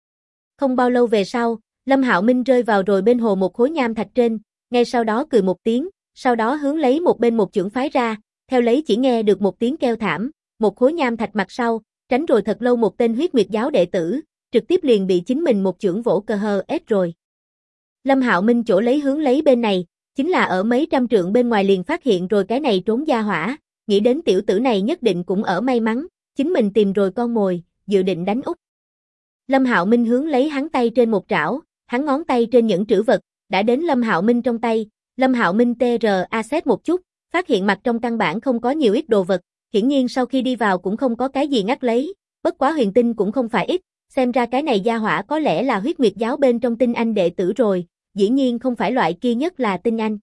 Không bao lâu về sau, Lâm Hạo Minh rơi vào rồi bên hồ một khối nham thạch trên, ngay sau đó cười một tiếng, sau đó hướng lấy một bên một chưởng phái ra, theo lấy chỉ nghe được một tiếng kêu thảm, một khối nham thạch mặt sau, tránh rồi thật lâu một tên huyết nguyệt giáo đệ tử, trực tiếp liền bị chính mình một chưởng vỗ cờ hờ ết rồi. Lâm Hạo Minh chỗ lấy hướng lấy bên này, chính là ở mấy trăm trượng bên ngoài liền phát hiện rồi cái này trốn gia hỏa, nghĩ đến tiểu tử này nhất định cũng ở may mắn, chính mình tìm rồi con mồi, dự định đánh úp. Lâm Hạo Minh hướng lấy hắn tay trên một trảo, hắn ngón tay trên những trữ vật, đã đến Lâm Hạo Minh trong tay, Lâm Hạo Minh TRA xét một chút, phát hiện mặt trong căn bản không có nhiều ít đồ vật, hiển nhiên sau khi đi vào cũng không có cái gì ngắt lấy, bất quá huyền tinh cũng không phải ít, xem ra cái này gia hỏa có lẽ là huyết nguyệt giáo bên trong tinh anh đệ tử rồi, dĩ nhiên không phải loại kia nhất là tinh anh.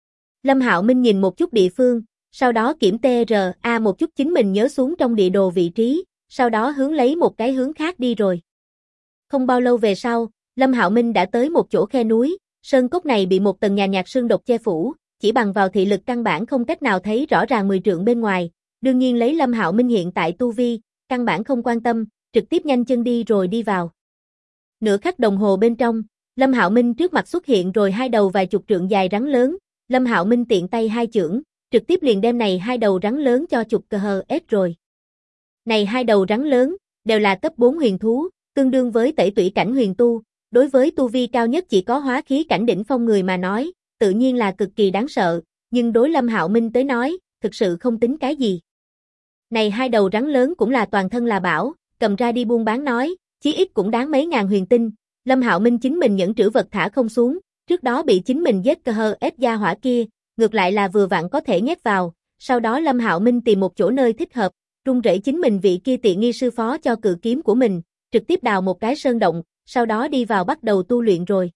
Lâm Hạo Minh nhìn một chút địa phương, sau đó kiểm TRA một chút chính mình nhớ xuống trong địa đồ vị trí, sau đó hướng lấy một cái hướng khác đi rồi. Không bao lâu về sau, Lâm Hạo Minh đã tới một chỗ khe núi, sơn cốc này bị một tầng nhàn nhạt sương độc che phủ, chỉ bằng vào thị lực căn bản không cách nào thấy rõ ràng 10 trượng bên ngoài, đương nhiên lấy Lâm Hạo Minh hiện tại tu vi, căn bản không quan tâm, trực tiếp nhanh chân đi rồi đi vào. Nửa khắc đồng hồ bên trong, Lâm Hạo Minh trước mặt xuất hiện rồi hai đầu vài chục trượng dài rắn lớn, Lâm Hạo Minh tiện tay hai chưởng, trực tiếp liền đem này hai đầu rắn lớn cho chụp cờ hờ ết rồi. Này hai đầu rắn lớn, đều là cấp 4 huyền thú, tương đương với tẩy tủy cảnh huyền tu, đối với tu vi cao nhất chỉ có hóa khí cảnh đỉnh phong người mà nói, tự nhiên là cực kỳ đáng sợ, nhưng đối Lâm Hạo Minh tới nói, thực sự không tính cái gì. Này hai đầu rắn lớn cũng là toàn thân là bảo, cầm ra đi buôn bán nói, chí ít cũng đáng mấy ngàn huyền tinh, Lâm Hạo Minh chính mình những trữ vật thả không xuống, trước đó bị chính mình giết cờ hờ ết gia hỏa kia, ngược lại là vừa vặn có thể nhét vào, sau đó Lâm Hạo Minh tìm một chỗ nơi thích hợp, run rẩy chính mình vị kia tiện nghi sư phó cho cự kiếm của mình, trực tiếp đào một cái sơn động, sau đó đi vào bắt đầu tu luyện rồi.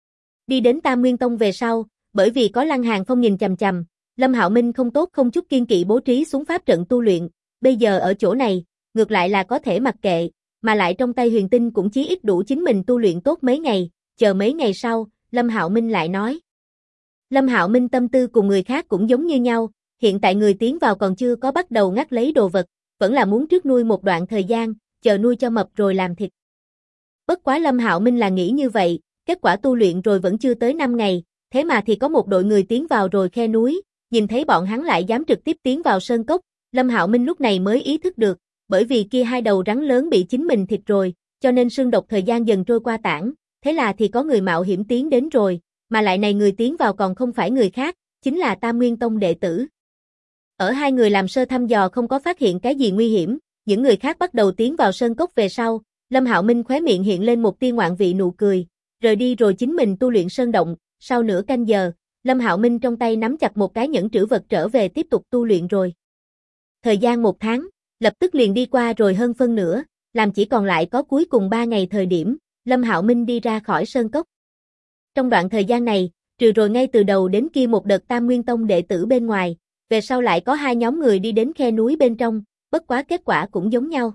Đi đến Tam Nguyên Tông về sau, bởi vì có Lăng Hàn Phong nhìn chằm chằm, Lâm Hạo Minh không tốt không chút kiên kỵ bố trí xuống pháp trận tu luyện, bây giờ ở chỗ này, ngược lại là có thể mặc kệ, mà lại trong tay huyền tinh cũng chí ít đủ chính mình tu luyện tốt mấy ngày, chờ mấy ngày sau, Lâm Hạo Minh lại nói. Lâm Hạo Minh tâm tư cùng người khác cũng giống như nhau, hiện tại người tiến vào còn chưa có bắt đầu ngắt lấy đồ vật, vẫn là muốn trước nuôi một đoạn thời gian, chờ nuôi cho mập rồi làm thịt. Bất quá Lâm Hạo Minh là nghĩ như vậy, kết quả tu luyện rồi vẫn chưa tới 5 ngày, thế mà thì có một đội người tiến vào rồi khe núi, nhìn thấy bọn hắn lại dám trực tiếp tiến vào sơn cốc, Lâm Hạo Minh lúc này mới ý thức được, bởi vì kia hai đầu rắn lớn bị chính mình thịt rồi, cho nên sương độc thời gian dần trôi qua tản, thế là thì có người mạo hiểm tiến đến rồi, mà lại này người tiến vào còn không phải người khác, chính là Tam Nguyên Tông đệ tử. Ở hai người làm sơ thăm dò không có phát hiện cái gì nguy hiểm, những người khác bắt đầu tiến vào sơn cốc về sau, Lâm Hạo Minh khóe miệng hiện lên một tia ngoạn vị nụ cười, rời đi rồi chính mình tu luyện sơn động, sau nửa canh giờ, Lâm Hạo Minh trong tay nắm chặt một cái nhẫn trữ vật trở về tiếp tục tu luyện rồi. Thời gian 1 tháng, lập tức liền đi qua rồi hơn phân nửa, làm chỉ còn lại có cuối cùng 3 ngày thời điểm, Lâm Hạo Minh đi ra khỏi sơn cốc. Trong đoạn thời gian này, trừ rồi ngay từ đầu đến kia một đợt Tam Nguyên Tông đệ tử bên ngoài, về sau lại có 2 nhóm người đi đến khe núi bên trong, bất quá kết quả cũng giống nhau.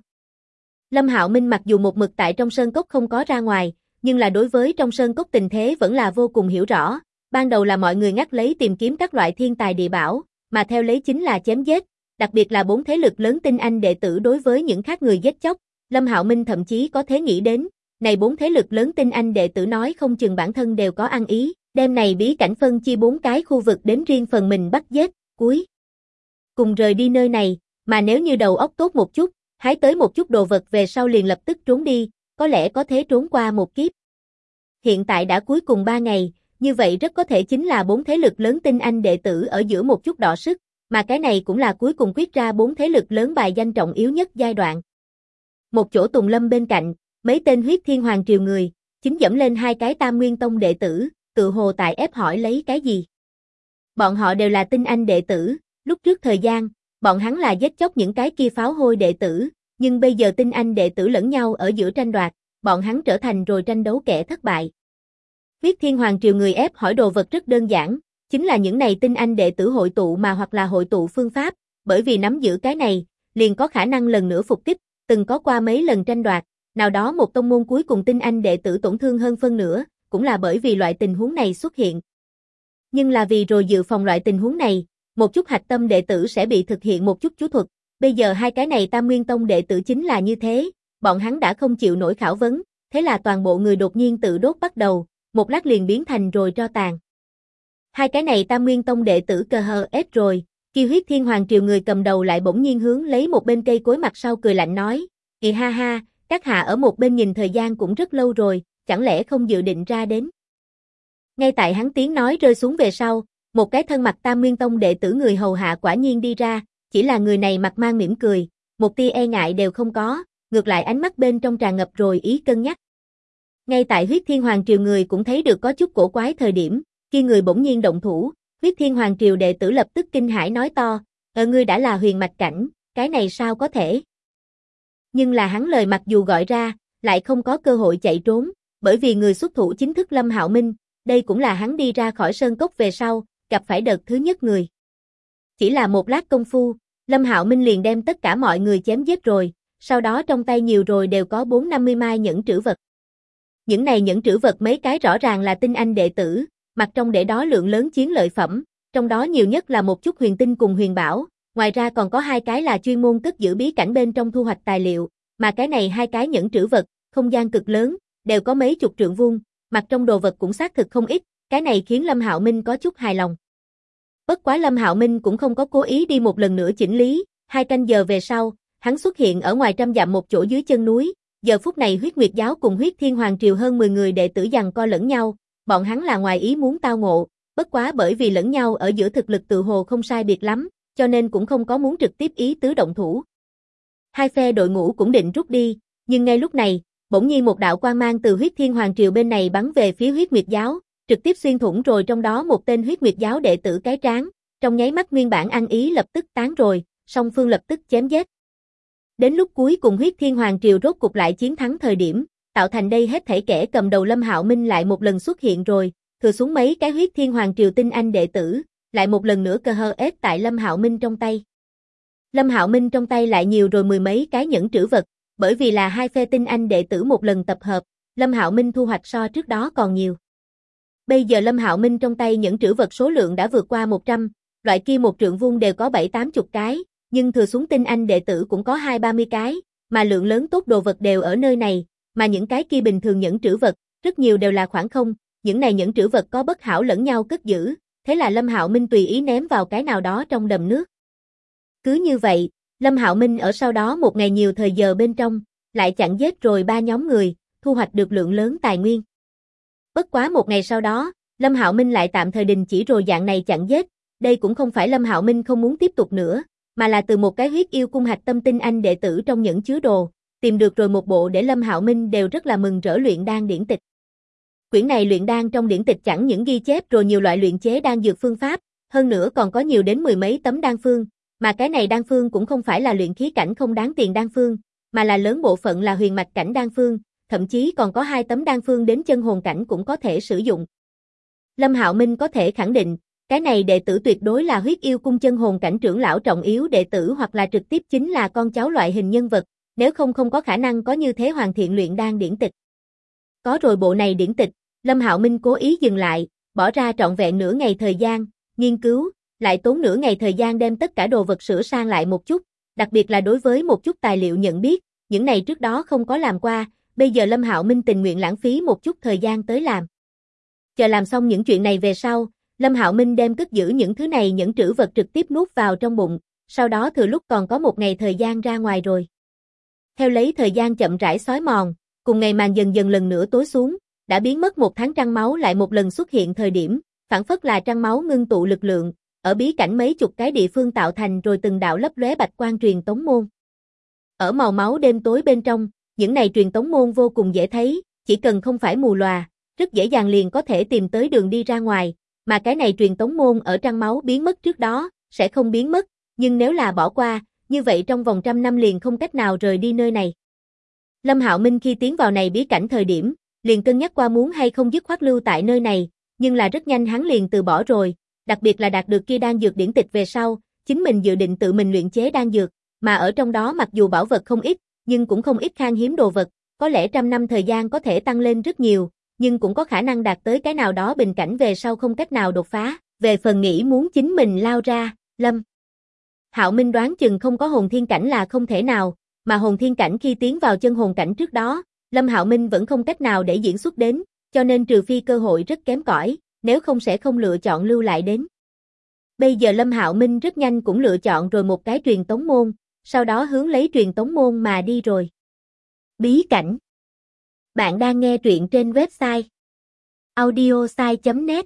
Lâm Hạo Minh mặc dù một mực tại trong sơn cốc không có ra ngoài, nhưng là đối với trong sơn cốc tình thế vẫn là vô cùng hiểu rõ, ban đầu là mọi người ngắt lấy tìm kiếm các loại thiên tài địa bảo, mà theo lấy chính là chém giết, đặc biệt là 4 thế lực lớn tinh anh đệ tử đối với những khác người giết chóc, Lâm Hạo Minh thậm chí có thể nghĩ đến, này 4 thế lực lớn tinh anh đệ tử nói không chừng bản thân đều có ăn ý, đêm này bí cảnh phân chia 4 cái khu vực đến riêng phần mình bắt giết, cuối cùng rời đi nơi này, mà nếu như đầu óc tốt một chút, hái tới một chút đồ vật về sau liền lập tức trốn đi, có lẽ có thể trốn qua một kiếp. Hiện tại đã cuối cùng 3 ngày, như vậy rất có thể chính là 4 thế lực lớn tinh anh đệ tử ở giữa một chút đọ sức, mà cái này cũng là cuối cùng quyết ra 4 thế lực lớn bài danh trọng yếu nhất giai đoạn. Một chỗ tùng lâm bên cạnh, mấy tên huyết thiên hoàng triều người, chính dẫm lên 2 cái Tam Nguyên Tông đệ tử, tự hồ tại ép hỏi lấy cái gì. Bọn họ đều là tinh anh đệ tử, lúc trước thời gian, bọn hắn là giết chóc những cái kia pháo hôi đệ tử, nhưng bây giờ tinh anh đệ tử lẫn nhau ở giữa tranh đoạt, bọn hắn trở thành rồi tranh đấu kẻ thất bại. Huyết Thiên Hoàng triều người ép hỏi đồ vật rất đơn giản, chính là những này tinh anh đệ tử hội tụ mà hoặc là hội tụ phương pháp, bởi vì nắm giữ cái này, liền có khả năng lần nữa phục kích, từng có qua mấy lần tranh đoạt, nào đó một tông môn cuối cùng tinh anh đệ tử tổn thương hơn phân nửa, cũng là bởi vì loại tình huống này xuất hiện. Nhưng là vì rồi dự phòng loại tình huống này, một chút hạch tâm đệ tử sẽ bị thực hiện một chút chú thuật, bây giờ 2 cái này Tam Nguyên Tông đệ tử chính là như thế, bọn hắn đã không chịu nổi khảo vấn, thế là toàn bộ người đột nhiên tự đốt bắt đầu, một lát liền biến thành rồi tro tàn. 2 cái này Tam Nguyên Tông đệ tử cơ hờ ết rồi, kia Huyết Thiên Hoàng triều người cầm đầu lại bỗng nhiên hướng lấy một bên cây cối mặt sau cười lạnh nói, "Ì ha ha, các hạ ở một bên nhìn thời gian cũng rất lâu rồi, chẳng lẽ không dự định ra đến?" Ngay tại hắn tiếng nói rơi xuống về sau, một cái thân mặt Tam Nguyên Tông đệ tử người hầu hạ quả nhiên đi ra, chỉ là người này mặt mang mỉm cười, một tia e ngại đều không có, ngược lại ánh mắt bên trong tràn ngập rồi ý cân nhắc. Ngay tại Huyết Thiên Hoàng triều người cũng thấy được có chút cổ quái thời điểm, khi người bỗng nhiên động thủ, Huyết Thiên Hoàng triều đệ tử lập tức kinh hãi nói to, ngươi đã là huyền mạch cảnh, cái này sao có thể?" Nhưng là hắn lời mặc dù gọi ra, lại không có cơ hội chạy trốn, bởi vì người xuất thủ chính thức Lâm Hạo Minh, đây cũng là hắn đi ra khỏi sơn cốc về sau, gặp phải đợt thứ nhất người. Chỉ là một lát công phu, Lâm Hạo Minh liền đem tất cả mọi người chém giết rồi, sau đó trong tay nhiều rồi đều có 450 mai nhẫn trữ vật. Những này nhẫn trữ vật mấy cái rõ ràng là tinh anh đệ tử, mặt trong để đó lượng lớn chiến lợi phẩm, trong đó nhiều nhất là một chút huyền tinh cùng huyền bảo, ngoài ra còn có 2 cái là chuyên môn cất giữ bí cảnh bên trong thu hoạch tài liệu, mà cái này 2 cái nhẫn trữ vật, không gian cực lớn, đều có mấy chục trượng vuông, mặt trong đồ vật cũng xác thực không ít, cái này khiến Lâm Hạo Minh có chút hài lòng. Bất quá Lâm Hạo Minh cũng không có cố ý đi một lần nữa chỉnh lý, 2 canh giờ về sau, hắn xuất hiện ở ngoài trăm dặm một chỗ dưới chân núi, giờ phút này Huyết Nguyệt giáo cùng Huyết Thiên Hoàng triều hơn 10 người đệ tử giằng co lẫn nhau, bọn hắn là ngoài ý muốn tao ngộ, bất quá bởi vì lẫn nhau ở giữa thực lực tự hồ không sai biệt lắm, cho nên cũng không có muốn trực tiếp ý tứ động thủ. 2 phe đội ngũ cũng định rút đi, nhưng ngay lúc này, bỗng nhiên một đạo quang mang từ Huyết Thiên Hoàng triều bên này bắn về phía Huyết Nguyệt giáo, trực tiếp xuyên thủng rồi trong đó một tên Huyết Nguyệt giáo đệ tử cái trán, trong nháy mắt nguyên bản ăn ý lập tức tán rồi, song phương lập tức chém giết. Đến lúc cuối cùng Huyết Thiên Hoàng triều rốt cục lại chiến thắng thời điểm, tạo thành đây hết thảy kẻ cầm đầu Lâm Hạo Minh lại một lần xuất hiện rồi, thừa xuống mấy cái Huyết Thiên Hoàng triều tinh anh đệ tử, lại một lần nữa cơ hờ ép tại Lâm Hạo Minh trong tay. Lâm Hạo Minh trong tay lại nhiều rồi 10 mấy cái nhẫn trữ vật, bởi vì là 2 phe tinh anh đệ tử một lần tập hợp, Lâm Hạo Minh thu hoạch so trước đó còn nhiều. Bây giờ Lâm Hạo Minh trong tay nhẫn trữ vật số lượng đã vượt qua 100, loại kia một trượng vuông đều có 7-80 cái, nhưng thừa xuống tinh anh đệ tử cũng có 20-30 cái, mà lượng lớn tốt đồ vật đều ở nơi này, mà những cái kia bình thường nhẫn trữ vật, rất nhiều đều là khoảng không, những này nhẫn trữ vật có bất hảo lẫn nhau cất giữ, thế là Lâm Hạo Minh tùy ý ném vào cái nào đó trong đầm nước. Cứ như vậy, Lâm Hạo Minh ở sau đó một ngày nhiều thời giờ bên trong, lại chặn giết rồi 3 nhóm người, thu hoạch được lượng lớn tài nguyên. Bất quá một ngày sau đó, Lâm Hạo Minh lại tạm thời đình chỉ rồi dạng này chặn giết, đây cũng không phải Lâm Hạo Minh không muốn tiếp tục nữa, mà là từ một cái huyết yêu cung hạch tâm tinh anh đệ tử trong những chứa đồ, tìm được rồi một bộ để Lâm Hạo Minh đều rất là mừng rỡ luyện đan điển tịch. Quyển này luyện đan trong điển tịch chẳng những ghi chép rồi nhiều loại luyện chế đan dược phương pháp, hơn nữa còn có nhiều đến 10 mấy tấm đan phương, mà cái này đan phương cũng không phải là luyện khí cảnh không đáng tiền đan phương, mà là lớn bộ phận là huyền mạch cảnh đan phương, thậm chí còn có 2 tấm đan phương đến chân hồn cảnh cũng có thể sử dụng. Lâm Hạo Minh có thể khẳng định, cái này đệ tử tuyệt đối là huyết yêu cung chân hồn cảnh trưởng lão trọng yếu đệ tử hoặc là trực tiếp chính là con cháu loại hình nhân vật, nếu không không có khả năng có như thế hoàn thiện luyện đan điển tịch. Có rồi bộ này điển tịch, Lâm Hạo Minh cố ý dừng lại, bỏ ra trọn vẹn nửa ngày thời gian, nghiên cứu, lại tốn nửa ngày thời gian đem tất cả đồ vật sửa sang lại một chút, đặc biệt là đối với một chút tài liệu nhận biết, những này trước đó không có làm qua, bây giờ Lâm Hạo Minh tình nguyện lãng phí một chút thời gian tới làm. Chờ làm xong những chuyện này về sau, Lâm Hạo Minh đem cất giữ những thứ này những trữ vật trực tiếp nuốt vào trong bụng, sau đó thừa lúc còn có một ngày thời gian ra ngoài rồi. Theo lấy thời gian chậm rãi xói mòn, cùng ngày màn dần dần lần nữa tối xuống, đã biến mất một tháng trăng máu lại một lần xuất hiện thời điểm, phảng phất là trăng máu ngưng tụ lực lượng, ở bí cảnh mấy chục cái địa phương tạo thành rồi từng đạo lấp lóe bạch quang truyền tống môn. Ở màu máu đêm tối bên trong, những này truyền tống môn vô cùng dễ thấy, chỉ cần không phải mù lòa, rất dễ dàng liền có thể tìm tới đường đi ra ngoài, mà cái này truyền tống môn ở trăng máu biến mất trước đó, sẽ không biến mất, nhưng nếu là bỏ qua, như vậy trong vòng 100 năm liền không cách nào rời đi nơi này. Lâm Hạo Minh khi tiến vào này bí cảnh thời điểm, liền cân nhắc qua muốn hay không dứt khoát lưu tại nơi này, nhưng là rất nhanh hắn liền từ bỏ rồi, đặc biệt là đạt được kia đan dược điển tịch về sau, chính mình dự định tự mình luyện chế đan dược, mà ở trong đó mặc dù bảo vật không ít, nhưng cũng không ít khan hiếm đồ vật, có lẽ 100 năm thời gian có thể tăng lên rất nhiều, nhưng cũng có khả năng đạt tới cái nào đó bình cảnh về sau không cách nào đột phá, về phần nghĩ muốn chính mình lao ra, Lâm Hạo Minh đoán chừng không có hồn thiên cảnh là không thể nào, mà hồn thiên cảnh khi tiến vào chân hồn cảnh trước đó, Lâm Hạo Minh vẫn không cách nào để diễn xuất đến, cho nên trừ phi cơ hội rất kém cỏi, nếu không sẽ không lựa chọn lưu lại đến. Bây giờ Lâm Hạo Minh rất nhanh cũng lựa chọn rồi một cái truyền tống môn, sau đó hướng lấy truyền tống môn mà đi rồi. Bí cảnh. Bạn đang nghe truyện trên website audiosai.net.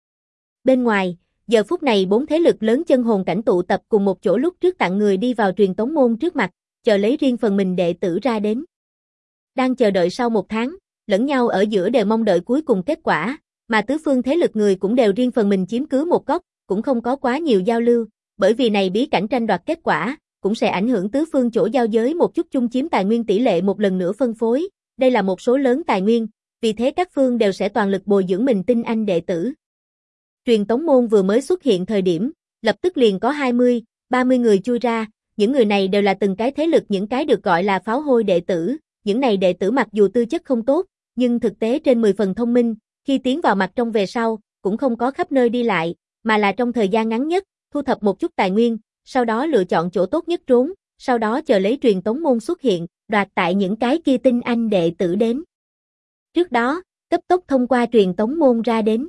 Bên ngoài, giờ phút này 4 thế lực lớn chân hồn cảnh tụ tập cùng một chỗ lúc trước tặng người đi vào truyền tống môn trước mặt, chờ lấy riêng phần mình đệ tử ra đến. Đang chờ đợi sau 1 tháng, lẫn nhau ở giữa đều mong đợi cuối cùng kết quả, mà tứ phương thế lực người cũng đều riêng phần mình chiếm cứ một góc, cũng không có quá nhiều giao lưu, bởi vì này bí cảnh tranh đoạt kết quả, cũng sẽ ảnh hưởng tứ phương chỗ giao giới một chút chung chiếm tài nguyên tỷ lệ một lần nữa phân phối, đây là một số lớn tài nguyên, vì thế các phương đều sẽ toàn lực bồi dưỡng mình tinh anh đệ tử. Truyền tống môn vừa mới xuất hiện thời điểm, lập tức liền có 20, 30 người chui ra, những người này đều là từng cái thế lực những cái được gọi là pháo hôi đệ tử, những này đệ tử mặc dù tư chất không tốt, nhưng thực tế trên 10 phần thông minh, khi tiến vào mặt trong về sau, cũng không có khắp nơi đi lại, mà là trong thời gian ngắn nhất, thu thập một chút tài nguyên, sau đó lựa chọn chỗ tốt nhất trốn, sau đó chờ lấy truyền tống môn xuất hiện, đoạt tại những cái kia tinh anh đệ tử đến. Trước đó, cấp tốc thông qua truyền tống môn ra đến.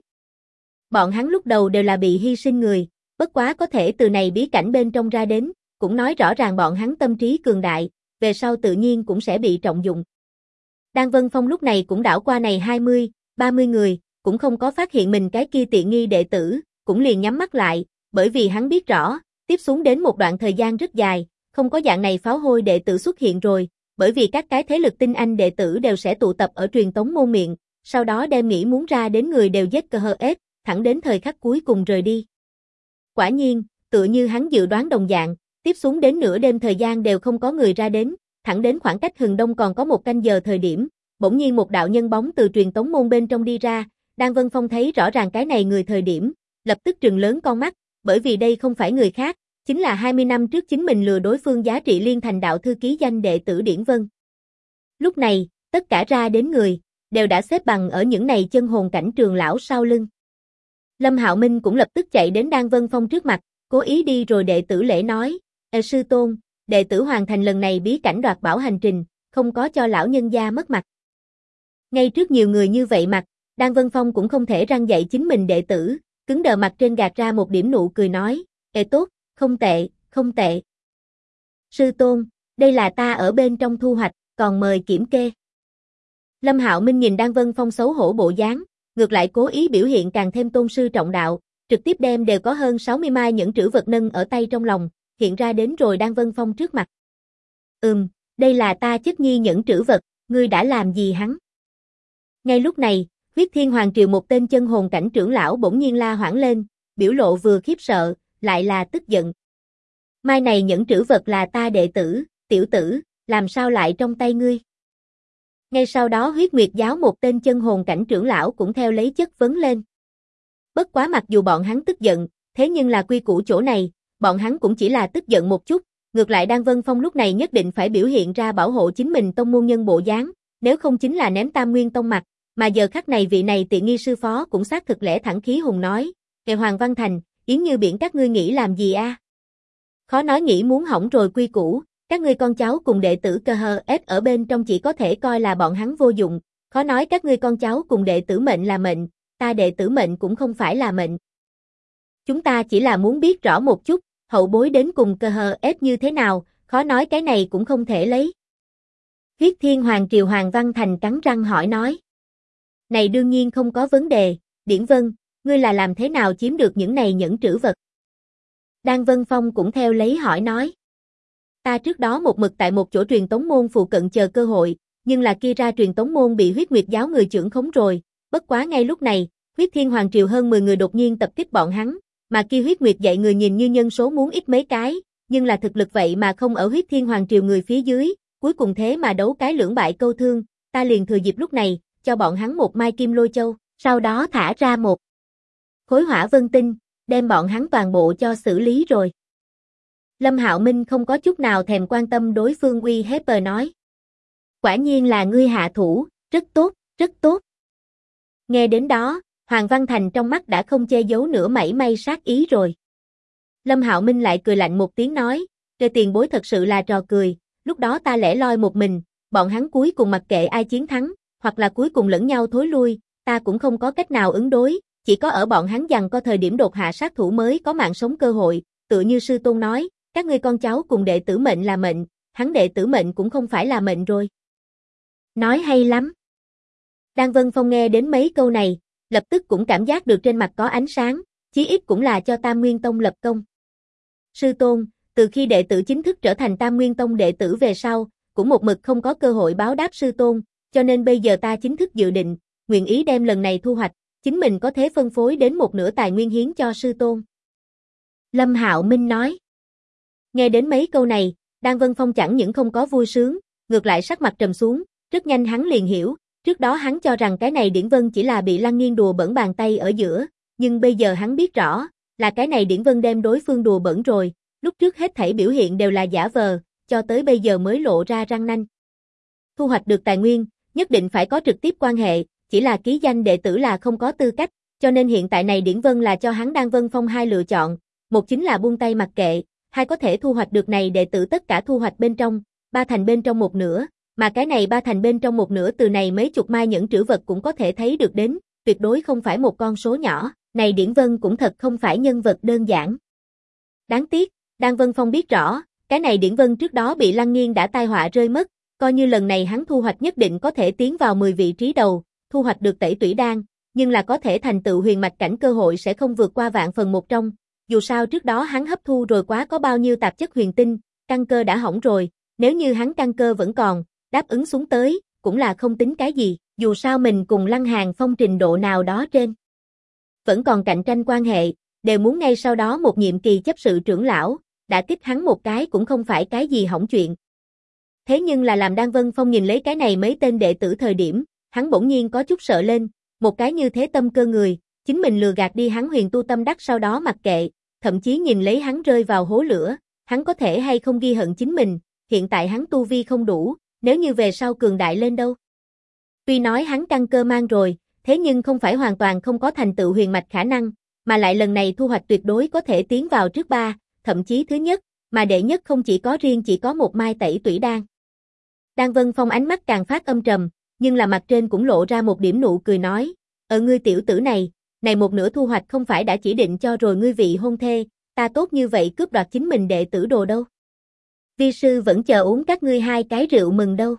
Bọn hắn lúc đầu đều là bị hy sinh người, bất quá có thể từ này bí cảnh bên trong ra đến, cũng nói rõ ràng bọn hắn tâm trí cường đại, về sau tự nhiên cũng sẽ bị trọng dụng. Đan Vân Phong lúc này cũng đảo qua này 20, 30 người, cũng không có phát hiện mình cái kia tiện nghi đệ tử, cũng liền nhắm mắt lại, bởi vì hắn biết rõ, tiếp xuống đến một đoạn thời gian rất dài, không có dạng này pháo hôi đệ tử xuất hiện rồi, bởi vì các cái thế lực tinh anh đệ tử đều sẽ tụ tập ở truyền tống môn miệng, sau đó đem nghĩ muốn ra đến người đều giết cơ hơ ết, thẳng đến thời khắc cuối cùng rời đi. Quả nhiên, tựa như hắn dự đoán đồng dạng, tiếp xuống đến nửa đêm thời gian đều không có người ra đến, thẳng đến khoảng cách hừng đông còn có 1 canh giờ thời điểm, bỗng nhiên một đạo nhân bóng từ truyền tống môn bên trong đi ra, Đan Vân Phong thấy rõ ràng cái này người thời điểm, lập tức trừng lớn con mắt, bởi vì đây không phải người khác, chính là 20 năm trước chính mình lừa đối phương giá trị liên thành đạo thư ký danh đệ tử Điển Vân. Lúc này, tất cả ra đến người, đều đã xếp bằng ở những này chân hồn cảnh trường lão sau lưng. Lâm Hạo Minh cũng lập tức chạy đến Đan Vân Phong trước mặt, cố ý đi rồi đệ tử lễ nói, sư tôn, đệ tử hoàn thành lần này bí cảnh đoạt bảo hành trình, không có cho lão nhân gia mất mặt. Ngay trước nhiều người như vậy mặt, Đan Vân Phong cũng không thể răng dạy chính mình đệ tử, cứng đờ mặt trên gạt ra một điểm nụ cười nói, tốt, không tệ, không tệ. Sư tôn, đây là ta ở bên trong thu hoạch, còn mời kiểm kê. Lâm Hạo Minh nhìn Đan Vân Phong xấu hổ bộ dáng, ngược lại cố ý biểu hiện càng thêm tôn sư trọng đạo, trực tiếp đem đều có hơn 60 mai những trữ vật nâng ở tay trong lòng, hiện ra đến rồi Đan Vân Phong trước mặt. Đây là ta chất nhi những trữ vật, ngươi đã làm gì hắn? Ngay lúc này, Huyết Thiên Hoàng Triều một tên chân hồn cảnh trưởng lão bỗng nhiên la hoảng lên, biểu lộ vừa khiếp sợ, lại là tức giận. Mai này những trữ vật là ta đệ tử, tiểu tử, làm sao lại trong tay ngươi? Ngay sau đó Huyết Nguyệt giáo một tên chân hồn cảnh trưởng lão cũng theo lấy chất vấn lên. Bất quá mặc dù bọn hắn tức giận, thế nhưng là quy củ chỗ này, bọn hắn cũng chỉ là tức giận một chút, ngược lại Đan Vân Phong lúc này nhất định phải biểu hiện ra bảo hộ chính mình tông môn nhân bộ dáng, nếu không chính là ném Tam Nguyên tông mặt, mà giờ khắc này vị này tiện nghi sư phó cũng xác thực lẽ thẳng khí hùng nói, "Kệ Hoàng Văn Thành, Yến Như Biển các ngươi nghĩ làm gì a? Khó nói nghĩ muốn hỏng rồi quy củ, Các ngươi con cháu cùng đệ tử cơ hờ ép ở bên trong chỉ có thể coi là bọn hắn vô dụng, khó nói các ngươi con cháu cùng đệ tử mệnh là mệnh, ta đệ tử mệnh cũng không phải là mệnh. Chúng ta chỉ là muốn biết rõ một chút, hậu bối đến cùng cơ hờ ép như thế nào, khó nói cái này cũng không thể lấy. Huyết Thiên Hoàng Triều Hoàng Văn Thành cắn răng hỏi nói. Này đương nhiên không có vấn đề, Điển Vân, ngươi là làm thế nào chiếm được những này nhẫn trữ vật? Đan Vân Phong cũng theo lấy hỏi nói. Ta trước đó một mực tại một chỗ truyền tống môn phụ cận chờ cơ hội, nhưng là kia ra truyền tống môn bị huyết nguyệt giáo người trưởng khống rồi, bất quá ngay lúc này, huyết thiên hoàng triều hơn 10 người đột nhiên tập kích bọn hắn, mà kia huyết nguyệt dạy người nhìn như nhân số muốn ít mấy cái, nhưng là thực lực vậy mà không ở huyết thiên hoàng triều người phía dưới, cuối cùng thế mà đấu cái lưỡng bại câu thương, ta liền thừa dịp lúc này, cho bọn hắn một mai kim lôi châu, sau đó thả ra một khối hỏa vân tinh, đem bọn hắn toàn bộ cho xử lý rồi. Lâm Hạo Minh không có chút nào thèm quan tâm đối phương uy hiếp nói. Quả nhiên là ngươi hạ thủ, rất tốt, rất tốt. Nghe đến đó, Hoàng Văn Thành trong mắt đã không che giấu nữa mảy may sát ý rồi. Lâm Hạo Minh lại cười lạnh một tiếng nói, "Kê tiền bối thật sự là trò cười, lúc đó ta lẻ loi một mình, bọn hắn cuối cùng mặc kệ ai chiến thắng, hoặc là cuối cùng lẫn nhau thối lui, ta cũng không có cách nào ứng đối, chỉ có ở bọn hắn giằng co thời điểm đột hạ sát thủ mới có mạng sống cơ hội, tựa như sư tôn nói, các ngươi con cháu cùng đệ tử mệnh là mệnh, hắn đệ tử mệnh cũng không phải là mệnh rồi." Nói hay lắm. Đan Vân Phong nghe đến mấy câu này, lập tức cũng cảm giác được trên mặt có ánh sáng, chí ít cũng là cho Tam Nguyên Tông lập công. Sư tôn, từ khi đệ tử chính thức trở thành Tam Nguyên Tông đệ tử về sau, cũng một mực không có cơ hội báo đáp sư tôn, cho nên bây giờ ta chính thức dự định, nguyện ý đem lần này thu hoạch, chính mình có thể phân phối đến một nửa tài nguyên hiến cho sư tôn. Lâm Hạo Minh nói. Nghe đến mấy câu này, Đan Vân Phong chẳng những không có vui sướng, ngược lại sắc mặt trầm xuống, rất nhanh hắn liền hiểu, trước đó hắn cho rằng cái này Điển Vân chỉ là bị Lăng Nghiên đùa bẩn bàn tay ở giữa, nhưng bây giờ hắn biết rõ, là cái này Điển Vân đem đối phương đùa bẩn rồi, lúc trước hết thảy biểu hiện đều là giả vờ, cho tới bây giờ mới lộ ra răng nanh. Thu hoạch được tài nguyên, nhất định phải có trực tiếp quan hệ, chỉ là ký danh đệ tử là không có tư cách, cho nên hiện tại này Điển Vân là cho hắn Đan Vân Phong hai lựa chọn, một chính là buông tay mặc kệ, hai có thể thu hoạch được này đệ tử tất cả thu hoạch bên trong, ba thành bên trong một nửa, mà cái này ba thành bên trong một nửa từ này mấy chục mai nhẫn trữ vật cũng có thể thấy được đến, tuyệt đối không phải một con số nhỏ, này Điển Vân cũng thật không phải nhân vật đơn giản. Đáng tiếc, Đan Vân Phong biết rõ, cái này Điển Vân trước đó bị Lăng Nghiên đã tai họa rơi mất, coi như lần này hắn thu hoạch nhất định có thể tiến vào 10 vị trí đầu, thu hoạch được tẩy tủy đan, nhưng là có thể thành tựu huyền mạch cảnh cơ hội sẽ không vượt qua vạn phần một trong, dù sao trước đó hắn hấp thu rồi quá có bao nhiêu tạp chất huyền tinh, căn cơ đã hỏng rồi, nếu như hắn căn cơ vẫn còn, đáp ứng xuống tới, cũng là không tính cái gì, dù sao mình cùng Lăng Hàn Phong trình độ nào đó trên. Vẫn còn cạnh tranh quan hệ, đều muốn ngay sau đó một nhiệm kỳ chấp sự trưởng lão, đã kích hắn một cái cũng không phải cái gì hỏng chuyện. Thế nhưng là làm Đan Vân Phong nhìn lấy cái này mấy tên đệ tử thời điểm, hắn bỗng nhiên có chút sợ lên, một cái như thế tâm cơ người, chính mình lừa gạt đi hắn huyền tu tâm đắc sau đó mặc kệ, thậm chí nhìn lấy hắn rơi vào hố lửa, hắn có thể hay không ghi hận chính mình, hiện tại hắn tu vi không đủ, nếu như về sau cường đại lên đâu. Tuy nói hắn căn cơ mang rồi, thế nhưng không phải hoàn toàn không có thành tựu huyền mạch khả năng, mà lại lần này thu hoạch tuyệt đối có thể tiến vào trước ba, thậm chí thứ nhất, mà đệ nhất không chỉ có riêng chỉ có một mai tẩy tủy đan. Đan Vân Phong ánh mắt càng phát âm trầm, nhưng là mặt trên cũng lộ ra một điểm nụ cười nói, ngươi tiểu tử này một nửa thu hoạch không phải đã chỉ định cho rồi ngươi vị hôn thê, ta tốt như vậy cướp đoạt chính mình đệ tử đồ đâu. Vi sư vẫn chờ uống các ngươi hai cái rượu mừng đâu.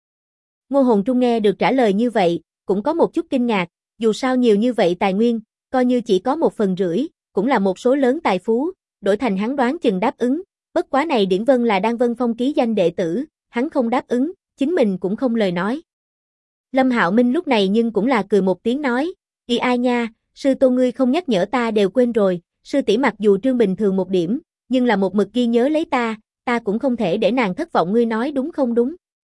Ngô Hồn Trung nghe được trả lời như vậy, cũng có một chút kinh ngạc, dù sao nhiều như vậy tài nguyên, coi như chỉ có 1/10, cũng là một số lớn tài phú, đổi thành hắn đoán chừng đáp ứng, bất quá này Điển Vân là Đan Vân Phong ký danh đệ tử, hắn không đáp ứng, chính mình cũng không lời nói. Lâm Hạo Minh lúc này nhưng cũng là cười một tiếng nói, "Ý ai nha, sư tôn ngươi không nhắc nhở ta đều quên rồi, sư tỷ mặc dù trương bình thường một điểm, nhưng là một mực ghi nhớ lấy ta cũng không thể để nàng thất vọng, ngươi nói đúng không đúng?"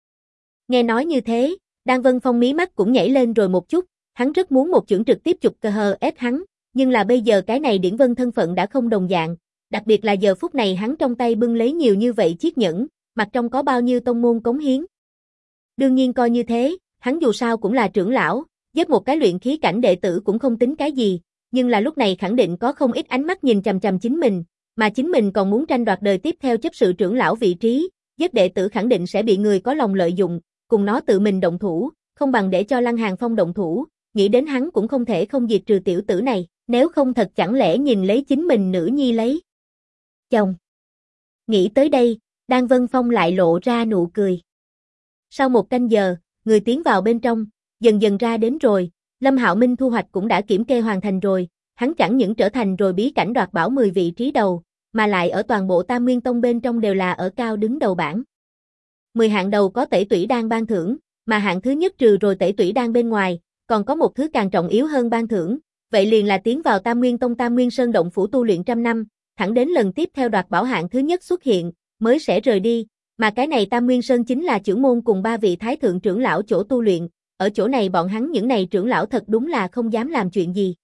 Nghe nói như thế, Đan Vân Phong mí mắt cũng nhảy lên rồi một chút, hắn rất muốn một chưởng trực tiếp chụp cơ hờ ép hắn, nhưng là bây giờ cái này Điển Vân thân phận đã không đồng dạng, đặc biệt là giờ phút này hắn trong tay bưng lấy nhiều như vậy chiếc nhẫn, mặt trong có bao nhiêu tông môn cống hiến. Đương nhiên coi như thế, hắn dù sao cũng là trưởng lão, giết một cái luyện khí cảnh đệ tử cũng không tính cái gì, nhưng là lúc này khẳng định có không ít ánh mắt nhìn chằm chằm chính mình, mà chính mình còn muốn tranh đoạt đời tiếp theo chấp sự trưởng lão vị trí, giết đệ tử khẳng định sẽ bị người có lòng lợi dụng, cùng nó tự mình động thủ, không bằng để cho Lăng Hàn Phong động thủ, nghĩ đến hắn cũng không thể không diệt trừ tiểu tử này, nếu không thật chẳng lẽ nhìn lấy chính mình nữ nhi lấy chồng. Nghĩ tới đây, Đan Vân Phong lại lộ ra nụ cười. Sau 1 canh giờ, người tiến vào bên trong, dần dần ra đến rồi, Lâm Hạo Minh thu hoạch cũng đã kiểm kê hoàn thành rồi, hắn chẳng những trở thành rồi bí cảnh đoạt bảo 10 vị trí đầu, mà lại ở toàn bộ Tam Nguyên Tông bên trong đều là ở cao đứng đầu bảng. 10 hạng đầu có tẩy tủy đan ban thưởng, mà hạng thứ nhất trừ rồi tẩy tủy đan bên ngoài, còn có một thứ càng trọng yếu hơn ban thưởng, vậy liền là tiến vào Tam Nguyên Tông Tam Nguyên Sơn động phủ tu luyện trăm năm, thẳng đến lần tiếp theo đoạt bảo hạng thứ nhất xuất hiện, mới sẽ rời đi, mà cái này Tam Nguyên Sơn chính là trưởng môn cùng 3 vị thái thượng trưởng lão chỗ tu luyện, ở chỗ này bọn hắn những này trưởng lão thật đúng là không dám làm chuyện gì.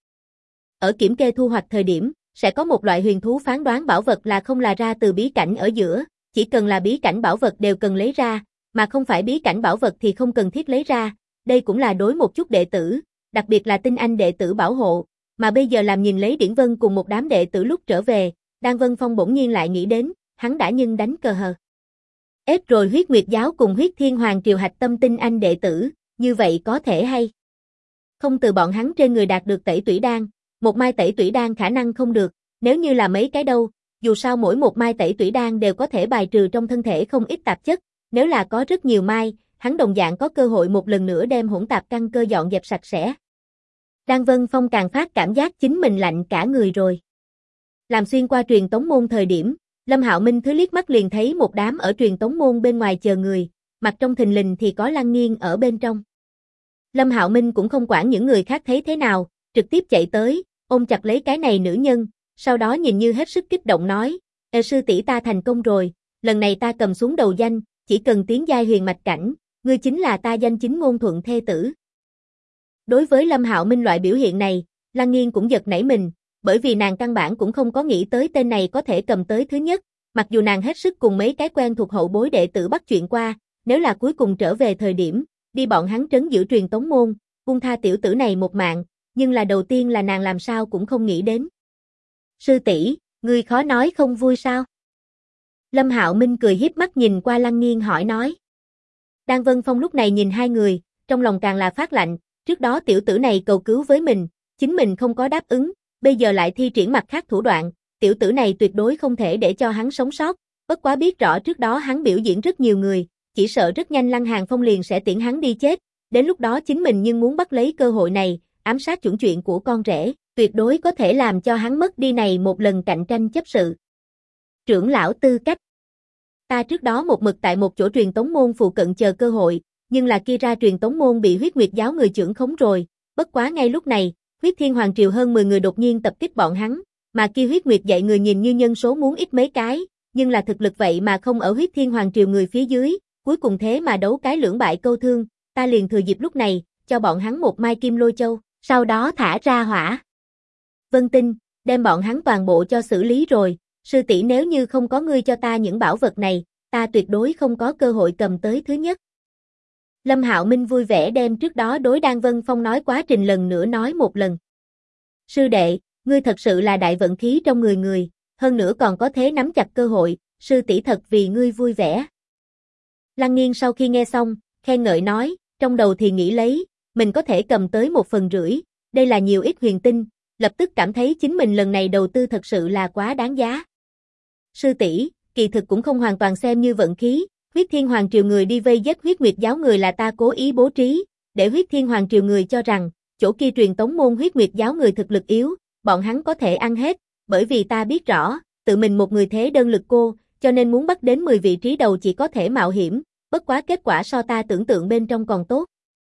Ở kiểm kê thu hoạch thời điểm, sẽ có một loại huyền thú phán đoán bảo vật là không là ra từ bí cảnh ở giữa, chỉ cần là bí cảnh bảo vật đều cần lấy ra, mà không phải bí cảnh bảo vật thì không cần thiết lấy ra, đây cũng là đối một chút đệ tử, đặc biệt là tinh anh đệ tử bảo hộ, mà bây giờ làm nhìn lấy Điển Vân cùng một đám đệ tử lúc trở về, Đan Vân Phong bỗng nhiên lại nghĩ đến, hắn đã nhưng đánh cờ hờ. Ép rồi Huyết Nguyệt giáo cùng Huyết Thiên Hoàng triều hạch tâm tinh anh đệ tử, như vậy có thể hay không từ bọn hắn trên người đạt được tẩy tủy đan, một mai tẩy tủy đan khả năng không được, nếu như là mấy cái đâu, dù sao mỗi một mai tẩy tủy đan đều có thể bài trừ trong thân thể không ít tạp chất, nếu là có rất nhiều mai, hắn đồng dạng có cơ hội một lần nữa đem hỗn tạp căn cơ dọn dẹp sạch sẽ. Đan Vân Phong càng phát cảm giác chính mình lạnh cả người rồi. Làm xuyên qua truyền tống môn thời điểm, Lâm Hạo Minh thứ liếc mắt liền thấy một đám ở truyền tống môn bên ngoài chờ người, mặt trong thình lình thì có Lăng Nghiên ở bên trong. Lâm Hạo Minh cũng không quản những người khác thấy thế nào, trực tiếp chạy tới, ôm chặt lấy cái này nữ nhân, sau đó nhìn như hết sức kích động nói, sư tỷ ta thành công rồi, lần này ta cầm xuống đầu danh, chỉ cần tiến giai huyền mạch cảnh, ngươi chính là ta danh chính ngôn thuận thê tử. Đối với Lâm Hạo Minh loại biểu hiện này, Lăng Nghiên cũng giật nảy mình, bởi vì nàng căn bản cũng không có nghĩ tới tên này có thể cầm tới thứ nhất, mặc dù nàng hết sức cùng mấy cái quen thuộc hậu bối đệ tử bắt chuyện qua, nếu là cuối cùng trở về thời điểm, đi bọn hắn trấn giữ truyền tống môn, buông tha tiểu tử này một mạng, nhưng là đầu tiên là nàng làm sao cũng không nghĩ đến. Sư tỷ, ngươi khó nói không vui sao? Lâm Hạo Minh cười hiếp mắt nhìn qua Lăng Nghiên hỏi nói. Đan Vân Phong lúc này nhìn hai người, trong lòng càng là phát lạnh, trước đó tiểu tử này cầu cứu với mình, chính mình không có đáp ứng, bây giờ lại thi triển mặt khác thủ đoạn, tiểu tử này tuyệt đối không thể để cho hắn sống sót, bất quá biết rõ trước đó hắn biểu diễn rất nhiều người, chỉ sợ rất nhanh Lăng Hàn Phong liền sẽ tiễn hắn đi chết, đến lúc đó chính mình nhưng muốn bắt lấy cơ hội này, ám sát chuẩn chuyện của con rể, tuyệt đối có thể làm cho hắn mất đi này một lần cạnh tranh chấp sự. Trưởng lão tư cách. Ta trước đó một mực tại một chỗ truyền tống môn phụ cận chờ cơ hội, nhưng là kia ra truyền tống môn bị Huyết Nguyệt giáo người trưởng khống rồi, bất quá ngay lúc này, Huyết Thiên Hoàng triều hơn 10 người đột nhiên tập kích bọn hắn, mà kia Huyết Nguyệt dạy người nhìn như nhân số muốn ít mấy cái, nhưng là thực lực vậy mà không ở Huyết Thiên Hoàng triều người phía dưới, cuối cùng thế mà đấu cái lưỡng bại câu thương, ta liền thừa dịp lúc này, cho bọn hắn một mai kim lôi châu, sau đó thả ra hỏa. Vân Tinh, đem bọn hắn toàn bộ cho xử lý rồi, sư tỷ nếu như không có ngươi cho ta những bảo vật này, ta tuyệt đối không có cơ hội cầm tới thứ nhất. Lâm Hạo Minh vui vẻ đem trước đó đối Đan Vân Phong nói quá trình lần nữa nói một lần. Sư đệ, ngươi thật sự là đại vận khí trong người, hơn nữa còn có thế nắm chặt cơ hội, sư tỷ thật vì ngươi vui vẻ. Lăng Nghiên sau khi nghe xong, khen ngợi nói, trong đầu thì nghĩ lấy, mình có thể cầm tới 1/10, đây là nhiều ít huyền tinh, lập tức cảm thấy chính mình lần này đầu tư thật sự là quá đáng giá. Sư tỷ, kỳ thực cũng không hoàn toàn xem như vận khí, Huyết Thiên Hoàng triều người đi vây giết Huyết Nguyệt giáo người là ta cố ý bố trí, để Huyết Thiên Hoàng triều người cho rằng, chỗ kia truyền tống môn Huyết Nguyệt giáo người thực lực yếu, bọn hắn có thể ăn hết, bởi vì ta biết rõ, tự mình một người thế đơn lực cô, cho nên muốn bắt đến 10 vị trí đầu chỉ có thể mạo hiểm, bất quá kết quả so ta tưởng tượng bên trong còn tốt.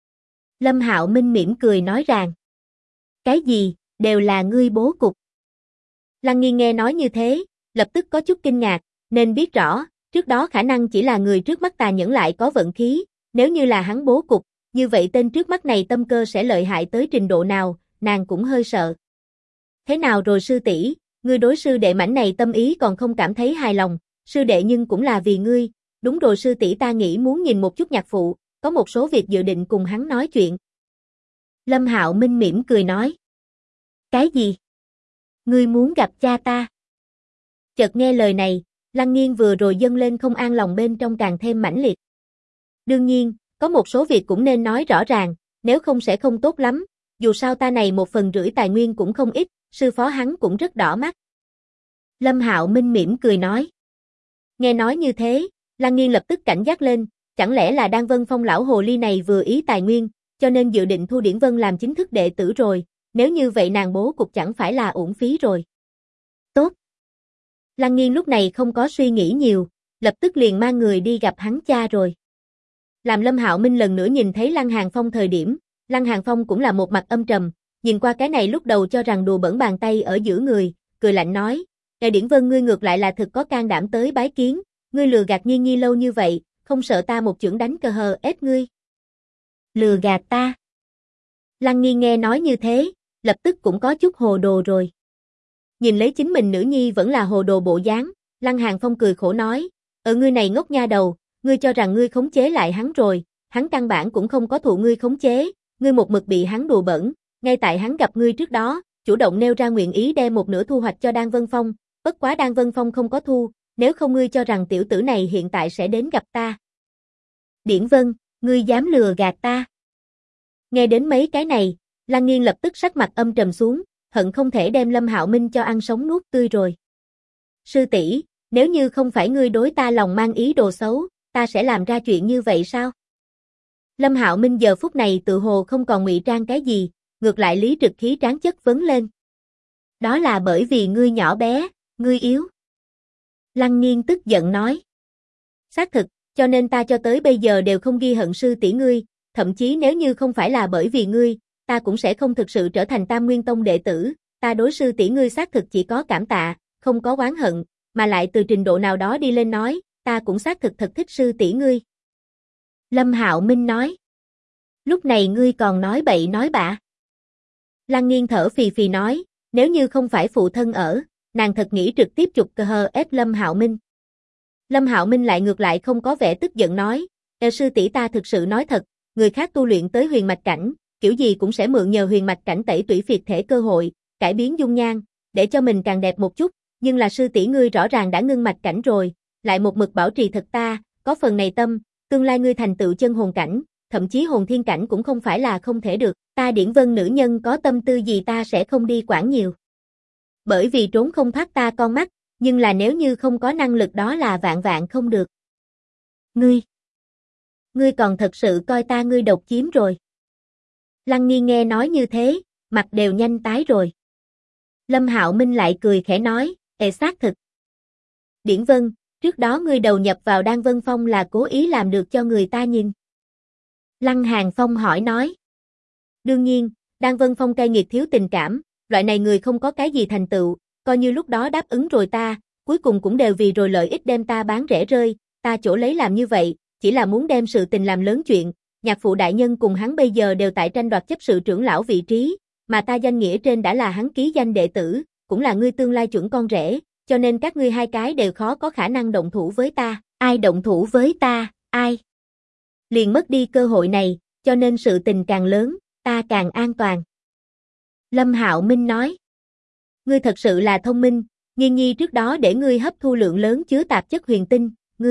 Lâm Hạo Minh mỉm cười nói rằng, cái gì, đều là ngươi bố cục. Lăng Nghiên nghe nói như thế, lập tức có chút kinh ngạc, nên biết rõ, trước đó khả năng chỉ là người trước mắt tà nhẫn lại có vận khí, nếu như là hắn bố cục, như vậy tên trước mắt này tâm cơ sẽ lợi hại tới trình độ nào, nàng cũng hơi sợ. Thế nào rồi sư tỷ, ngươi đối sư đệ mảnh này tâm ý còn không cảm thấy hài lòng, sư đệ nhưng cũng là vì ngươi, đúng rồi sư tỷ ta nghĩ muốn nhìn một chút nhạc phụ, có một số việc dự định cùng hắn nói chuyện. Lâm Hạo Minh mỉm cười nói. Cái gì? Ngươi muốn gặp cha ta? Chợt nghe lời này, Lăng Nghiên vừa rồi dâng lên không an lòng bên trong càng thêm mãnh liệt. Đương nhiên, có một số việc cũng nên nói rõ ràng, nếu không sẽ không tốt lắm, dù sao ta này 1,5 phần tài nguyên cũng không ít, sư phó hắn cũng rất đỏ mắt. Lâm Hạo Minh mỉm cười nói. Nghe nói như thế, Lăng Nghiên lập tức cảnh giác lên, chẳng lẽ là Đan Vân Phong lão hồ ly này vừa ý tài nguyên, cho nên dự định thu Điển Vân làm chính thức đệ tử rồi, nếu như vậy nàng bố cục chẳng phải là uổng phí rồi. Tốt. Lăng Nghiên lúc này không có suy nghĩ nhiều, lập tức liền mang người đi gặp hắn cha rồi. Làm Lâm Hạo Minh lần nữa nhìn thấy Lăng Hàn Phong thời điểm, Lăng Hàn Phong cũng là một mặt âm trầm, nhìn qua cái này lúc đầu cho rằng đùa bỡn bàn tay ở giữa người, cười lạnh nói, Điển Vân ngươi ngược lại là thực có can đảm tới bái kiến, ngươi lừa gạt Nghiên Nhi lâu như vậy, không sợ ta một chưởng đánh cờ hờ ết ngươi. Lừa gạt ta. Lăng Nghiên nghe nói như thế, lập tức cũng có chút hồ đồ rồi. Nhìn lấy chính mình nữ nhi vẫn là hồ đồ bộ dáng, Lăng Hàn Phong cười khổ nói, ngươi này ngốc nha đầu, ngươi cho rằng ngươi khống chế lại hắn rồi, hắn căn bản cũng không có thụ ngươi khống chế, ngươi một mực bị hắn đùa bỡn, ngay tại hắn gặp ngươi trước đó, chủ động nêu ra nguyện ý đem một nửa thu hoạch cho Đan Vân Phong, bất quá Đan Vân Phong không có thu, nếu không ngươi cho rằng tiểu tử này hiện tại sẽ đến gặp ta. Điển Vân, ngươi dám lừa gạt ta. Nghe đến mấy cái này, Lăng Nghiên lập tức sắc mặt âm trầm xuống, hận không thể đem Lâm Hạo Minh cho ăn sống nuốt tươi rồi. Sư tỷ, nếu như không phải ngươi đối ta lòng mang ý đồ xấu, ta sẽ làm ra chuyện như vậy sao? Lâm Hạo Minh giờ phút này tự hồ không còn ngụy trang cái gì, ngược lại lý trực khí tráng chất vấn lên. Đó là bởi vì ngươi nhỏ bé, ngươi yếu. Lăng Nghiên tức giận nói. Xác thực, cho nên ta cho tới bây giờ đều không ghi hận sư tỷ ngươi, thậm chí nếu như không phải là bởi vì ngươi, ta cũng sẽ không thực sự trở thành Tam Nguyên Tông đệ tử, ta đối sư tỷ ngươi xác thực chỉ có cảm tạ, không có oán hận, mà lại từ trình độ nào đó đi lên nói, ta cũng xác thực thật thích sư tỷ ngươi. Lâm Hạo Minh nói. Lúc này ngươi còn nói bậy nói bạ. Lăng Nghiên thở phì phì nói, nếu như không phải phụ thân ở, nàng thật nghĩ trực tiếp chụp cờ hờ ép Lâm Hạo Minh. Lâm Hạo Minh lại ngược lại không có vẻ tức giận nói, sư tỷ ta thực sự nói thật, người khác tu luyện tới huyền mạch cảnh, kiểu gì cũng sẽ mượn nhờ huyền mạch cảnh tẩy tủy phiệt thể cơ hội, cải biến dung nhan, để cho mình càng đẹp một chút, nhưng là sư tỷ ngươi rõ ràng đã ngưng mạch cảnh rồi, lại một mực bảo trì thật ta, có phần này tâm, tương lai ngươi thành tựu chân hồn cảnh, thậm chí hồn thiên cảnh cũng không phải là không thể được, ta Điển Vân nữ nhân có tâm tư gì ta sẽ không đi quản nhiều. Bởi vì trốn không thoát ta con mắt, nhưng là nếu như không có năng lực đó là vạn vạn không được. Ngươi còn thật sự coi ta ngươi độc chiếm rồi. Lăng Nghiên nghe nói như thế, mặt đều nhanh tái rồi. Lâm Hạo Minh lại cười khẽ nói, xác thực. Điển Vân, trước đó ngươi đầu nhập vào Đan Vân Phong là cố ý làm được cho người ta nhìn. Lăng Hàn Phong hỏi nói. Đương nhiên, Đan Vân Phong cay nghiệt thiếu tình cảm, loại này người không có cái gì thành tựu, coi như lúc đó đáp ứng rồi ta, cuối cùng cũng đều vì rồi lợi ích đem ta bán rẻ rơi, ta chỗ lấy làm như vậy, chỉ là muốn đem sự tình làm lớn chuyện, nhạc phụ đại nhân cùng hắn bây giờ đều tại tranh đoạt chấp sự trưởng lão vị trí, mà ta danh nghĩa trên đã là hắn ký danh đệ tử, cũng là ngươi tương lai chuẩn con rể, cho nên các ngươi hai cái đều khó có khả năng động thủ với ta, ai động thủ với ta, ai liền mất đi cơ hội này, cho nên sự tình càng lớn, ta càng an toàn. Lâm Hạo Minh nói, ngươi thật sự là thông minh, Nghiên Nhi trước đó để ngươi hấp thu lượng lớn chứa tạp chất huyền tinh,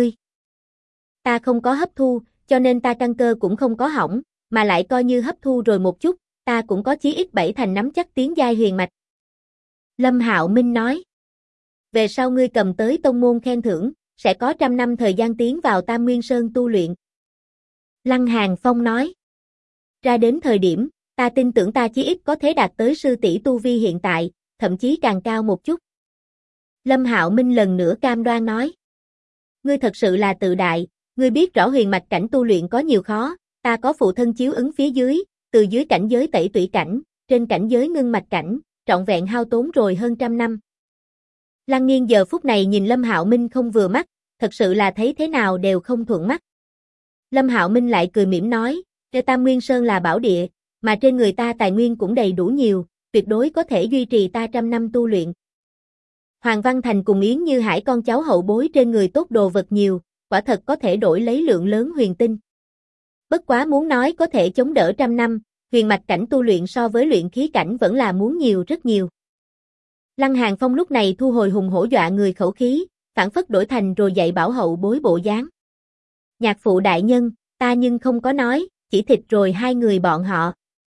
ta không có hấp thu, cho nên ta căn cơ cũng không có hỏng, mà lại coi như hấp thu rồi một chút, ta cũng có chí ít 7 thành nắm chắc tiến giai huyền mạch. Lâm Hạo Minh nói, về sau ngươi cầm tới tông môn khen thưởng, sẽ có 100 năm thời gian tiến vào Tam Nguyên Sơn tu luyện. Lăng Hàn Phong nói, ra đến thời điểm, ta tin tưởng ta chí ít có thể đạt tới sư tỷ tu vi hiện tại, thậm chí càng cao một chút. Lâm Hạo Minh lần nữa cam đoan nói, ngươi thật sự là tự đại, ngươi biết rõ huyền mạch cảnh tu luyện có nhiều khó, ta có phụ thân chiếu ứng phía dưới, từ dưới cảnh giới tẩy tủy cảnh, trên cảnh giới ngưng mạch cảnh, trọn vẹn hao tốn rồi hơn 100 năm. Lăng Nghiên giờ phút này nhìn Lâm Hạo Minh không vừa mắt, thật sự là thấy thế nào đều không thuận mắt. Lâm Hạo Minh lại cười mỉm nói, Tam Nguyên Sơn là bảo địa, mà trên người ta tài nguyên cũng đầy đủ nhiều, tuyệt đối có thể duy trì ta 100 năm tu luyện. Hoàng Văn Thành cùng Yến Như Hải con cháu hậu bối trên người tốt đồ vật nhiều, quả thật có thể đổi lấy lượng lớn huyền tinh. Bất quá muốn nói có thể chống đỡ 100 năm, huyền mạch cảnh tu luyện so với luyện khí cảnh vẫn là muốn nhiều rất nhiều. Lăng Hàn Phong lúc này thu hồi hùng hổ dọa người khẩu khí, phản phất đổi thành rồi dạy bảo hậu bối bộ dáng. Nhạc phụ đại nhân, ta nhưng không có nói, chỉ thịt rồi hai người bọn họ.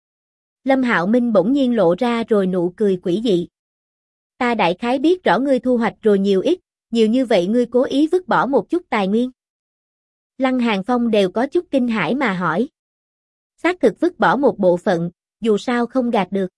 Lâm Hạo Minh bỗng nhiên lộ ra rồi nụ cười quỷ dị. Ta đại khái biết rõ ngươi thu hoạch rồi nhiều ít, nhiều như vậy ngươi cố ý vứt bỏ một chút tài nguyên. Lăng Hàn Phong đều có chút kinh hãi mà hỏi. Xác thực vứt bỏ một bộ phận, dù sao không gạt được.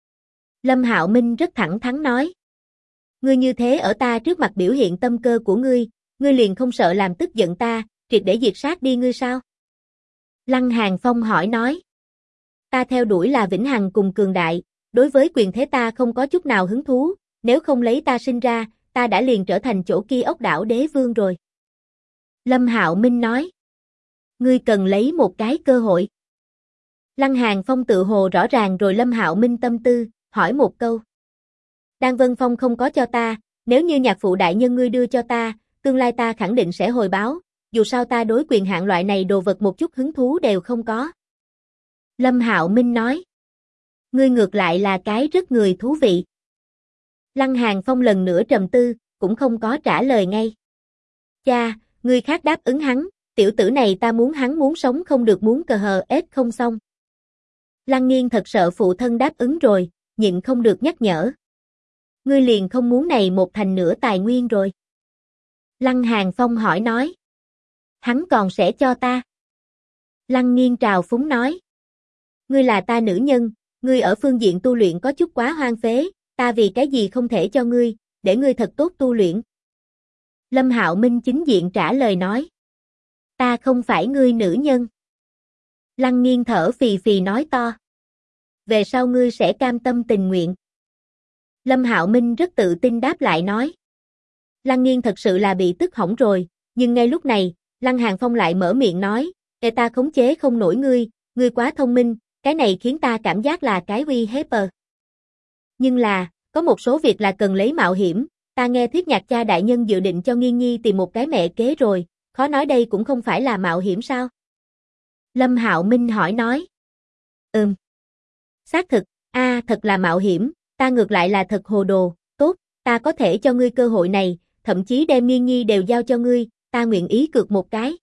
Lâm Hạo Minh rất thẳng thắn nói. Ngươi như thế ở ta trước mặt biểu hiện tâm cơ của ngươi liền không sợ làm tức giận ta, triệt để diệt sát đi ngươi sao? Lăng Hàn Phong hỏi nói. Ta theo đuổi là vĩnh hằng cùng cường đại, đối với quyền thế ta không có chút nào hứng thú, nếu không lấy ta sinh ra, ta đã liền trở thành chỗ kia ốc đảo đế vương rồi. Lâm Hạo Minh nói. Ngươi cần lấy một cái cơ hội. Lăng Hàn Phong tự hồ rõ ràng rồi Lâm Hạo Minh tâm tư, hỏi một câu. Đan Vân Phong không có cho ta, nếu như nhạc phụ đại nhân ngươi đưa cho ta, tương lai ta khẳng định sẽ hồi báo, dù sao ta đối quyền hạn loại này đồ vật một chút hứng thú đều không có. Lâm Hạo Minh nói. Ngươi ngược lại là cái rất người thú vị. Lăng Hàn Phong lần nữa trầm tư, cũng không có trả lời ngay. Cha, ngươi khác đáp ứng hắn, tiểu tử này ta muốn hắn muốn sống không được muốn cờ hờ ết không xong. Lăng Nghiên thật sợ phụ thân đáp ứng rồi, nhịn không được nhắc nhở. Ngươi liền không muốn này một thành nửa tài nguyên rồi. Lăng Hàn Phong hỏi nói. Hắn còn sẽ cho ta. Lăng Nghiên trào phúng nói. Ngươi là ta nữ nhân, ngươi ở phương diện tu luyện có chút quá hoang phế, ta vì cái gì không thể cho ngươi, để ngươi thật tốt tu luyện. Lâm Hạo Minh chính diện trả lời nói. Ta không phải ngươi nữ nhân. Lăng Nghiên thở phì phì nói to. Về sau ngươi sẽ cam tâm tình nguyện. Lâm Hạo Minh rất tự tin đáp lại nói. Lăng Nghiên thật sự là bị tức hỏng rồi, nhưng ngay lúc này, Lăng Hàn Phong lại mở miệng nói, ta khống chế không nổi ngươi quá thông minh, cái này khiến ta cảm giác là cái uy hiếp. Nhưng là, có một số việc là cần lấy mạo hiểm, ta nghe Thiết Nhạc cha đại nhân dự định cho Nghiên Nhi tìm một cái mẹ kế rồi, khó nói đây cũng không phải là mạo hiểm sao? Lâm Hạo Minh hỏi nói. Xác thực, thật là mạo hiểm, ta ngược lại là thật hồ đồ, tốt, ta có thể cho ngươi cơ hội này, thậm chí đem Nghiên Nhi đều giao cho ngươi, ta nguyện ý cược một cái.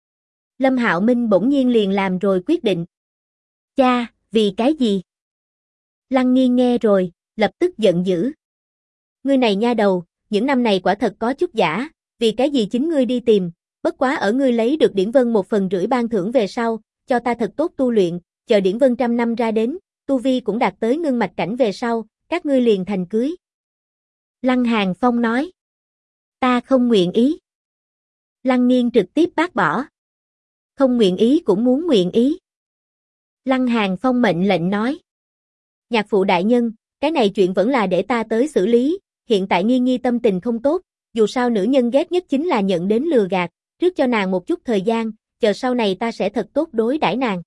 Lâm Hạo Minh bỗng nhiên liền làm rồi quyết định. Cha, vì cái gì? Lăng Nghiên nghe rồi, lập tức giận dữ. Ngươi này nha đầu, những năm này quả thật có chút giả, vì cái gì chính ngươi đi tìm, bất quá ở ngươi lấy được Điển Vân 1/3 ban thưởng về sau, cho ta thật tốt tu luyện, chờ Điển Vân 100 năm ra đến, tu vi cũng đạt tới ngưng mạch cảnh về sau, các ngươi liền thành cưới. Lăng Hàn Phong nói. Ta không nguyện ý. Lăng Nghiên trực tiếp bác bỏ. Không nguyện ý cũng muốn nguyện ý. Lăng Hàn Phong mệnh lệnh nói. Nhạc phụ đại nhân, cái này chuyện vẫn là để ta tới xử lý, hiện tại Nghiên Nhi tâm tình không tốt, dù sao nữ nhân ghét nhất chính là nhận đến lừa gạt, trước cho nàng một chút thời gian, chờ sau này ta sẽ thật tốt đối đãi nàng.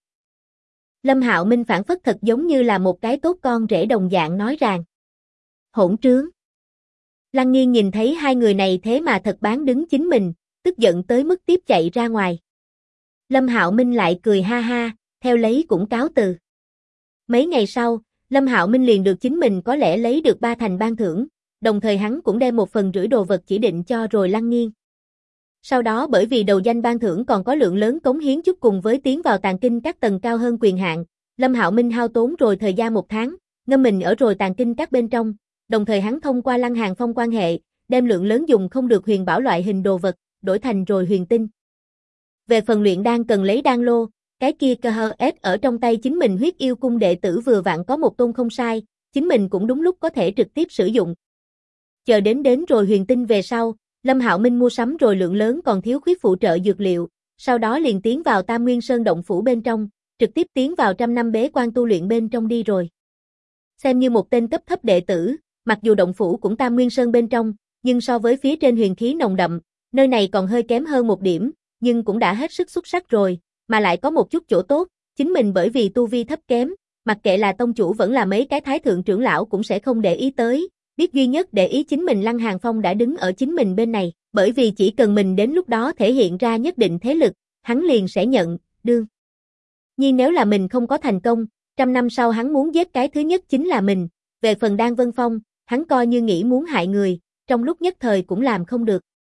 Lâm Hạo Minh phản phất thật giống như là một cái tốt con rể đồng dạng nói rằng. Hỗn trướng. Lăng Nghiên nhìn thấy hai người này thế mà thật bán đứng chính mình, tức giận tới mức tiếp chạy ra ngoài. Lâm Hạo Minh lại cười ha ha, theo lấy cũng cáo từ. Mấy ngày sau, Lâm Hạo Minh liền được chính mình có lẽ lấy được 3 thành ban thưởng, đồng thời hắn cũng đem 1/3 đồ vật chỉ định cho rồi Lăng Nghiên. Sau đó bởi vì đầu danh ban thưởng còn có lượng lớn cống hiến chút cùng với tiến vào tàng kinh các tầng cao hơn quyền hạn, Lâm Hạo Minh hao tốn rồi thời gian 1 tháng, ngâm mình ở rồi tàng kinh các bên trong, đồng thời hắn thông qua Lăng Hàn Phong quan hệ, đem lượng lớn dùng không được huyền bảo loại hình đồ vật, đổi thành rồi huyền tinh. Về phần luyện đan cần lấy đan lô, cái kia KHS ở trong tay chính mình Huyết Yêu cung đệ tử vừa vặn có một tôn không sai, chính mình cũng đúng lúc có thể trực tiếp sử dụng. Chờ đến rồi huyền tinh về sau, Lâm Hạo Minh mua sắm rồi lượng lớn còn thiếu khuyết phụ trợ dược liệu, sau đó liền tiến vào Tam Nguyên Sơn động phủ bên trong, trực tiếp tiến vào 100 năm bế quan tu luyện bên trong đi rồi. Xem như một tên cấp thấp đệ tử, mặc dù động phủ cũng Tam Nguyên Sơn bên trong, nhưng so với phía trên huyền khí nồng đậm, nơi này còn hơi kém hơn một điểm, nhưng cũng đã hết sức xuất sắc rồi, mà lại có một chút chỗ tốt, chính mình bởi vì tu vi thấp kém, mặc kệ là tông chủ vẫn là mấy cái thái thượng trưởng lão cũng sẽ không để ý tới, biết duy nhất để ý chính mình Lăng Hàn Phong đã đứng ở chính mình bên này, bởi vì chỉ cần mình đến lúc đó thể hiện ra nhất định thế lực, hắn liền sẽ nhận, đương. Nhưng nếu là mình không có thành công, 100 năm sau hắn muốn giết cái thứ nhất chính là mình, về phần Đan Vân Phong, hắn coi như nghĩ muốn hại người, trong lúc nhất thời cũng làm không được.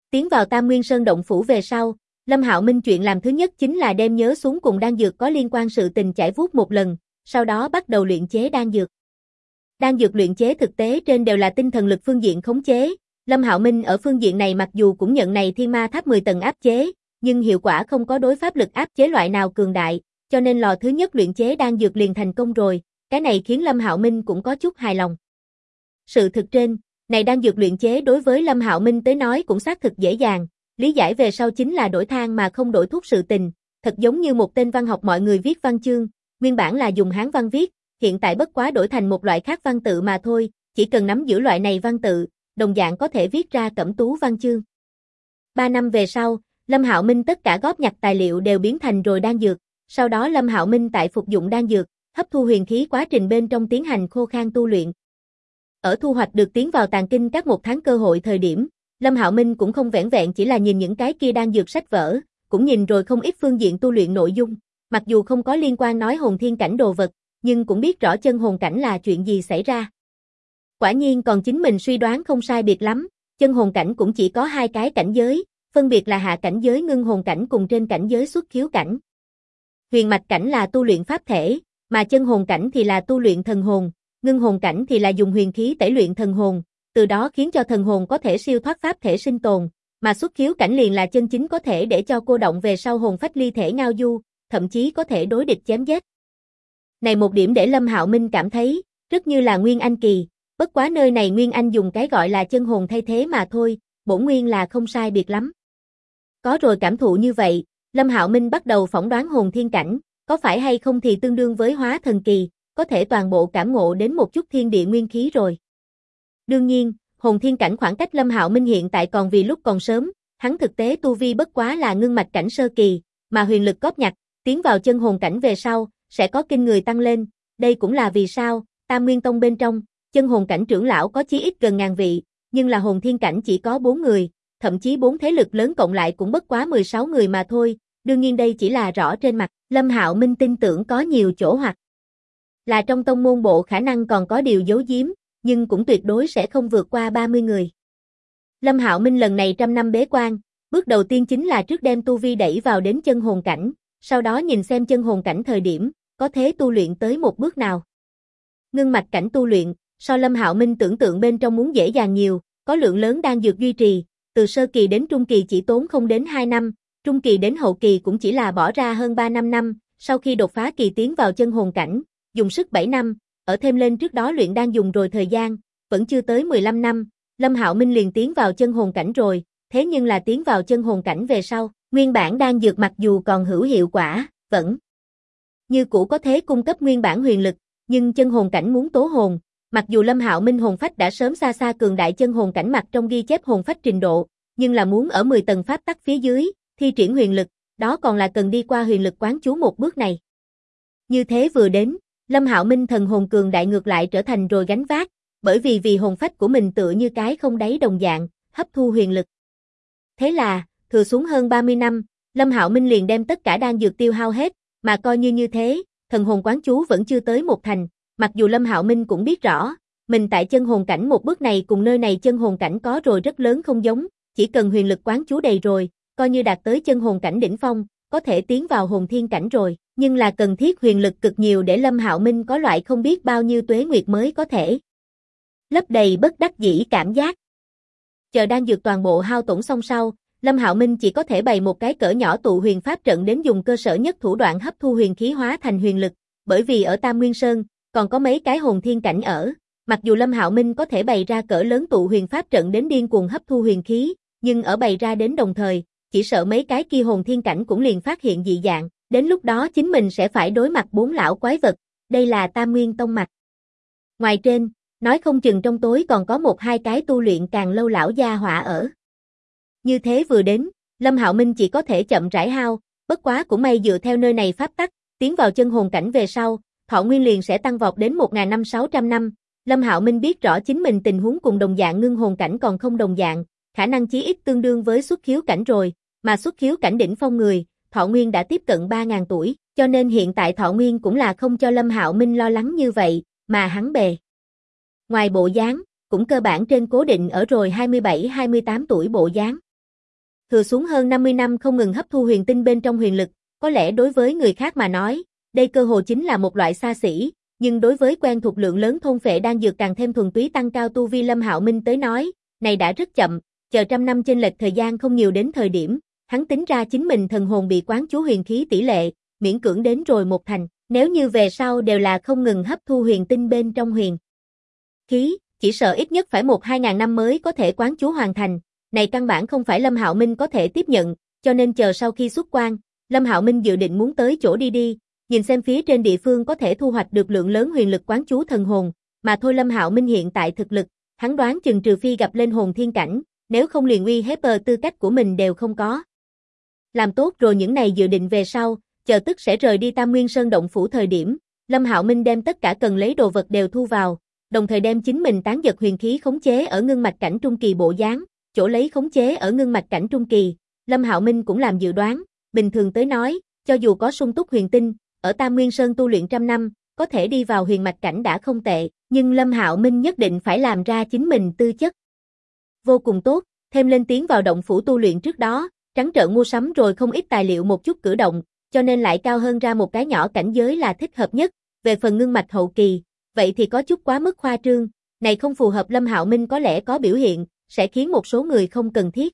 Tiến vào Tam Nguyên Sơn động phủ về sau, Lâm Hạo Minh chuyện làm thứ nhất chính là đem nhớ xuống cùng đan dược có liên quan sự tình chải vuốt một lần, sau đó bắt đầu luyện chế đan dược. Đan dược luyện chế thực tế trên đều là tinh thần lực phương diện khống chế, Lâm Hạo Minh ở phương diện này mặc dù cũng nhận này thiên ma tháp 10 tầng áp chế, nhưng hiệu quả không có đối pháp lực áp chế loại nào cường đại, cho nên lò thứ nhất luyện chế đan dược liền thành công rồi, cái này khiến Lâm Hạo Minh cũng có chút hài lòng. Sự thực trên, này đan dược luyện chế đối với Lâm Hạo Minh tới nói cũng xác thực dễ dàng, lý giải về sau chính là đổi thang mà không đổi thuốc sự tình, thật giống như một tên văn học mọi người viết văn chương, nguyên bản là dùng Hán văn viết, hiện tại bất quá đổi thành một loại khác văn tự mà thôi, chỉ cần nắm giữ loại này văn tự, đồng dạng có thể viết ra cẩm tú văn chương. 3 năm về sau, Lâm Hạo Minh tất cả góp nhặt tài liệu đều biến thành rồi đan dược, sau đó Lâm Hạo Minh tại phục dụng đan dược, hấp thu huyền khí quá trình bên trong tiến hành khô khan tu luyện. Ở thu hoạch được tiến vào tàng kinh các 1 tháng cơ hội thời điểm, Lâm Hạo Minh cũng không vẻn vẹn chỉ là nhìn những cái kia đan dược sách vở, cũng nhìn rồi không ít phương diện tu luyện nội dung, mặc dù không có liên quan nói hồn thiên cảnh đồ vật, nhưng cũng biết rõ chân hồn cảnh là chuyện gì xảy ra. Quả nhiên còn chính mình suy đoán không sai biệt lắm, chân hồn cảnh cũng chỉ có 2 cái cảnh giới, phân biệt là hạ cảnh giới ngưng hồn cảnh cùng trên cảnh giới xuất khiếu cảnh. Huyền mạch cảnh là tu luyện pháp thể, mà chân hồn cảnh thì là tu luyện thần hồn, ngưng hồn cảnh thì là dùng huyền khí tẩy luyện thần hồn, từ đó khiến cho thần hồn có thể siêu thoát pháp thể sinh tồn, mà xuất khiếu cảnh liền là chân chính có thể để cho cô động về sau hồn phách ly thể ngao du, thậm chí có thể đối địch chém giết. Này một điểm để Lâm Hạo Minh cảm thấy, rất như là Nguyên Anh kỳ, bất quá nơi này Nguyên Anh dùng cái gọi là chân hồn thay thế mà thôi, bổn nguyên là không sai biệt lắm. Có rồi cảm thụ như vậy, Lâm Hạo Minh bắt đầu phỏng đoán hồn thiên cảnh, có phải hay không thì tương đương với hóa thần kỳ, có thể toàn bộ cảm ngộ đến một chút thiên địa nguyên khí rồi. Đương nhiên, hồn thiên cảnh khoảng cách Lâm Hạo Minh hiện tại còn vì lúc còn sớm, hắn thực tế tu vi bất quá là ngưng mạch cảnh sơ kỳ, mà huyền lực góp nhặt, tiến vào chân hồn cảnh về sau, sẽ có kinh người tăng lên, đây cũng là vì sao, Tam Nguyên Tông bên trong, chân hồn cảnh trưởng lão có chí ít gần ngàn vị, nhưng là hồn thiên cảnh chỉ có 4 người, thậm chí 4 thế lực lớn cộng lại cũng bất quá 16 người mà thôi, đương nhiên đây chỉ là rõ trên mặt, Lâm Hạo Minh tin tưởng có nhiều chỗ hoặc là trong tông môn bộ khả năng còn có điều giấu giếm, nhưng cũng tuyệt đối sẽ không vượt qua 30 người. Lâm Hạo Minh lần này 100 năm bế quan, bước đầu tiên chính là trước đem tu vi đẩy vào đến chân hồn cảnh, sau đó nhìn xem chân hồn cảnh thời điểm, có thế tu luyện tới một bước nào. Ngưng mạch cảnh tu luyện, so Lâm Hạo Minh tưởng tượng bên trong muốn dễ dàng nhiều, có lượng lớn đan dược duy trì, từ sơ kỳ đến trung kỳ chỉ tốn không đến 2 năm, trung kỳ đến hậu kỳ cũng chỉ là bỏ ra hơn 3-5 năm, sau khi đột phá kỳ tiến vào chân hồn cảnh, dùng sức 7 năm, ở thêm lên trước đó luyện đan dùng rồi thời gian, vẫn chưa tới 15 năm, Lâm Hạo Minh liền tiến vào chân hồn cảnh rồi, thế nhưng là tiến vào chân hồn cảnh về sau, nguyên bản đan dược mặc dù còn hữu hiệu quả, vẫn như cũ có thế cung cấp nguyên bản huyền lực, nhưng chân hồn cảnh muốn tố hồn, mặc dù Lâm Hạo Minh hồn phách đã sớm xa xa cường đại chân hồn cảnh mặt trong ghi chép hồn phách trình độ, nhưng là muốn ở 10 tầng pháp tắc phía dưới, thi triển huyền lực, đó còn là cần đi qua huyền lực quán chú một bước này. Như thế vừa đến, Lâm Hạo Minh thần hồn cường đại ngược lại trở thành rồi gánh vác, bởi vì hồn phách của mình tựa như cái không đáy đồng dạng, hấp thu huyền lực. Thế là, thừa xuống hơn 30 năm, Lâm Hạo Minh liền đem tất cả đan dược tiêu hao hết, mà coi như thế, thần hồn quán chú vẫn chưa tới một thành, mặc dù Lâm Hạo Minh cũng biết rõ, mình tại chân hồn cảnh một bước này cùng nơi này chân hồn cảnh có rồi rất lớn không giống, chỉ cần huyền lực quán chú đầy rồi, coi như đạt tới chân hồn cảnh đỉnh phong, có thể tiến vào hồn thiên cảnh rồi, nhưng là cần thiết huyền lực cực nhiều để Lâm Hạo Minh có loại không biết bao nhiêu tuế nguyệt mới có thể lấp đầy bất đắc dĩ cảm giác. Chờ đan dược toàn bộ hao tổn xong sau, Lâm Hạo Minh chỉ có thể bày một cái cỡ nhỏ tụ huyền pháp trận đến dùng cơ sở nhất thủ đoạn hấp thu huyền khí hóa thành huyền lực, bởi vì ở Tam Nguyên Sơn còn có mấy cái hồn thiên cảnh ở, mặc dù Lâm Hạo Minh có thể bày ra cỡ lớn tụ huyền pháp trận đến điên cuồng hấp thu huyền khí, nhưng ở bày ra đến đồng thời, chỉ sợ mấy cái kia hồn thiên cảnh cũng liền phát hiện dị dạng, đến lúc đó chính mình sẽ phải đối mặt 4 lão quái vật, đây là Tam Nguyên Tông mặt. Ngoài trên, nói không chừng trong tối còn có 1-2 cái tu luyện càng lâu lão gia họa ở. Như thế vừa đến, Lâm Hạo Minh chỉ có thể chậm rãi hao, bất quá cũng may dựa theo nơi này pháp tắc, tiến vào chân hồn cảnh về sau, thọ nguyên liền sẽ tăng vọt đến 1.600 năm. Lâm Hạo Minh biết rõ chính mình tình huống cùng đồng dạng ngưng hồn cảnh còn không đồng dạng, khả năng chí ít tương đương với xuất khiếu cảnh rồi, mà xuất khiếu cảnh đỉnh phong người, thọ nguyên đã tiếp cận 3.000 tuổi, cho nên hiện tại thọ nguyên cũng là không cho Lâm Hạo Minh lo lắng như vậy, mà hắn bề ngoài bộ dáng, cũng cơ bản trên cố định ở rồi 27-28 tuổi bộ dáng. Thừa xuống hơn 50 năm không ngừng hấp thu huyền tinh bên trong huyền lực, có lẽ đối với người khác mà nói, đây cơ hồ chính là một loại xa xỉ, nhưng đối với quen thuộc lượng lớn thôn phệ đan dược càng thêm thuần túy tăng cao tu vi Lâm Hạo Minh tới nói, này đã rất chậm, chờ trăm năm chênh lệch thời gian không nhiều đến thời điểm, hắn tính ra chính mình thần hồn bị quán chú huyền khí tỷ lệ, miễn cưỡng đến rồi một thành, nếu như về sau đều là không ngừng hấp thu huyền tinh bên trong huyền khí, chỉ sợ ít nhất phải 1-2 ngàn năm mới có thể quán chú hoàn thành, này căn bản không phải Lâm Hạo Minh có thể tiếp nhận, cho nên chờ sau khi xuất quan, Lâm Hạo Minh dự định muốn tới chỗ đi, nhìn xem phía trên địa phương có thể thu hoạch được lượng lớn huyền lực quán chú thần hồn, mà thôi Lâm Hạo Minh hiện tại thực lực, hắn đoán chừng trừ phi gặp lên hồn thiên cảnh, nếu không liền uy hiếp tư cách của mình đều không có. Làm tốt rồi những này dự định về sau, chờ tức sẽ rời đi Tam Nguyên Sơn động phủ thời điểm, Lâm Hạo Minh đem tất cả cần lấy đồ vật đều thu vào, đồng thời đem chính mình tán giật huyền khí khống chế ở ngưng mạch cảnh trung kỳ bộ dáng, chỗ lấy khống chế ở ngưng mạch cảnh trung kỳ, Lâm Hạo Minh cũng làm dự đoán, bình thường tới nói, cho dù có sung túc huyền tinh, ở Tam Nguyên Sơn tu luyện trăm năm, có thể đi vào huyền mạch cảnh đã không tệ, nhưng Lâm Hạo Minh nhất định phải làm ra chính mình tư chất vô cùng tốt, thêm lên tiến vào động phủ tu luyện trước đó, trắng trợn mua sắm rồi không ít tài liệu một chút cử động, cho nên lại cao hơn ra một cái nhỏ cảnh giới là thích hợp nhất, về phần ngưng mạch hậu kỳ, vậy thì có chút quá mức khoa trương, này không phù hợp Lâm Hạo Minh có lẽ có biểu hiện, sẽ khiến một số người không cần thiết.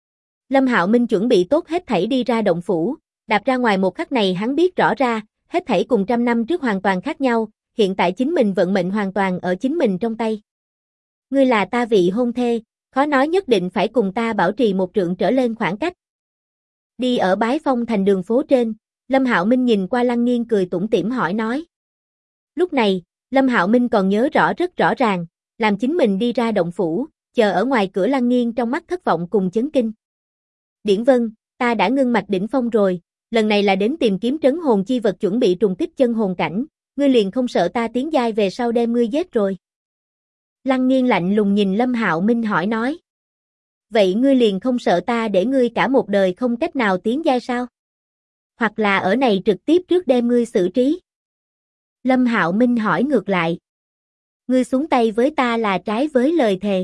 Lâm Hạo Minh chuẩn bị tốt hết thảy đi ra động phủ, đạp ra ngoài một khắc này hắn biết rõ ra, hết thảy cùng trăm năm trước hoàn toàn khác nhau, hiện tại chính mình vận mệnh hoàn toàn ở chính mình trong tay. Ngươi là ta vị hôn thê, khó nói nhất định phải cùng ta bảo trì một trượng trở lên khoảng cách. Đi ở Bái Phong thành đường phố trên, Lâm Hạo Minh nhìn qua Lăng Nghiên cười tủm tỉm hỏi nói. Lúc này, Lâm Hạo Minh còn nhớ rất rõ ràng, làm chính mình đi ra động phủ, chờ ở ngoài cửa Lăng Nghiên trong mắt thất vọng cùng chấn kinh. Điển Vân, ta đã ngưng mạch đỉnh phong rồi, lần này là đến tìm kiếm trấn hồn chi vật chuẩn bị trùng kích chân hồn cảnh, ngươi liền không sợ ta tiến giai về sau đem ngươi giết rồi. Lăng Nghiên lạnh lùng nhìn Lâm Hạo Minh hỏi nói. Vậy ngươi liền không sợ ta để ngươi cả một đời không cách nào tiến giai sao? Hoặc là ở này trực tiếp trước đem ngươi xử trí? Lâm Hạo Minh hỏi ngược lại. Ngươi xuống tay với ta là trái với lời thề.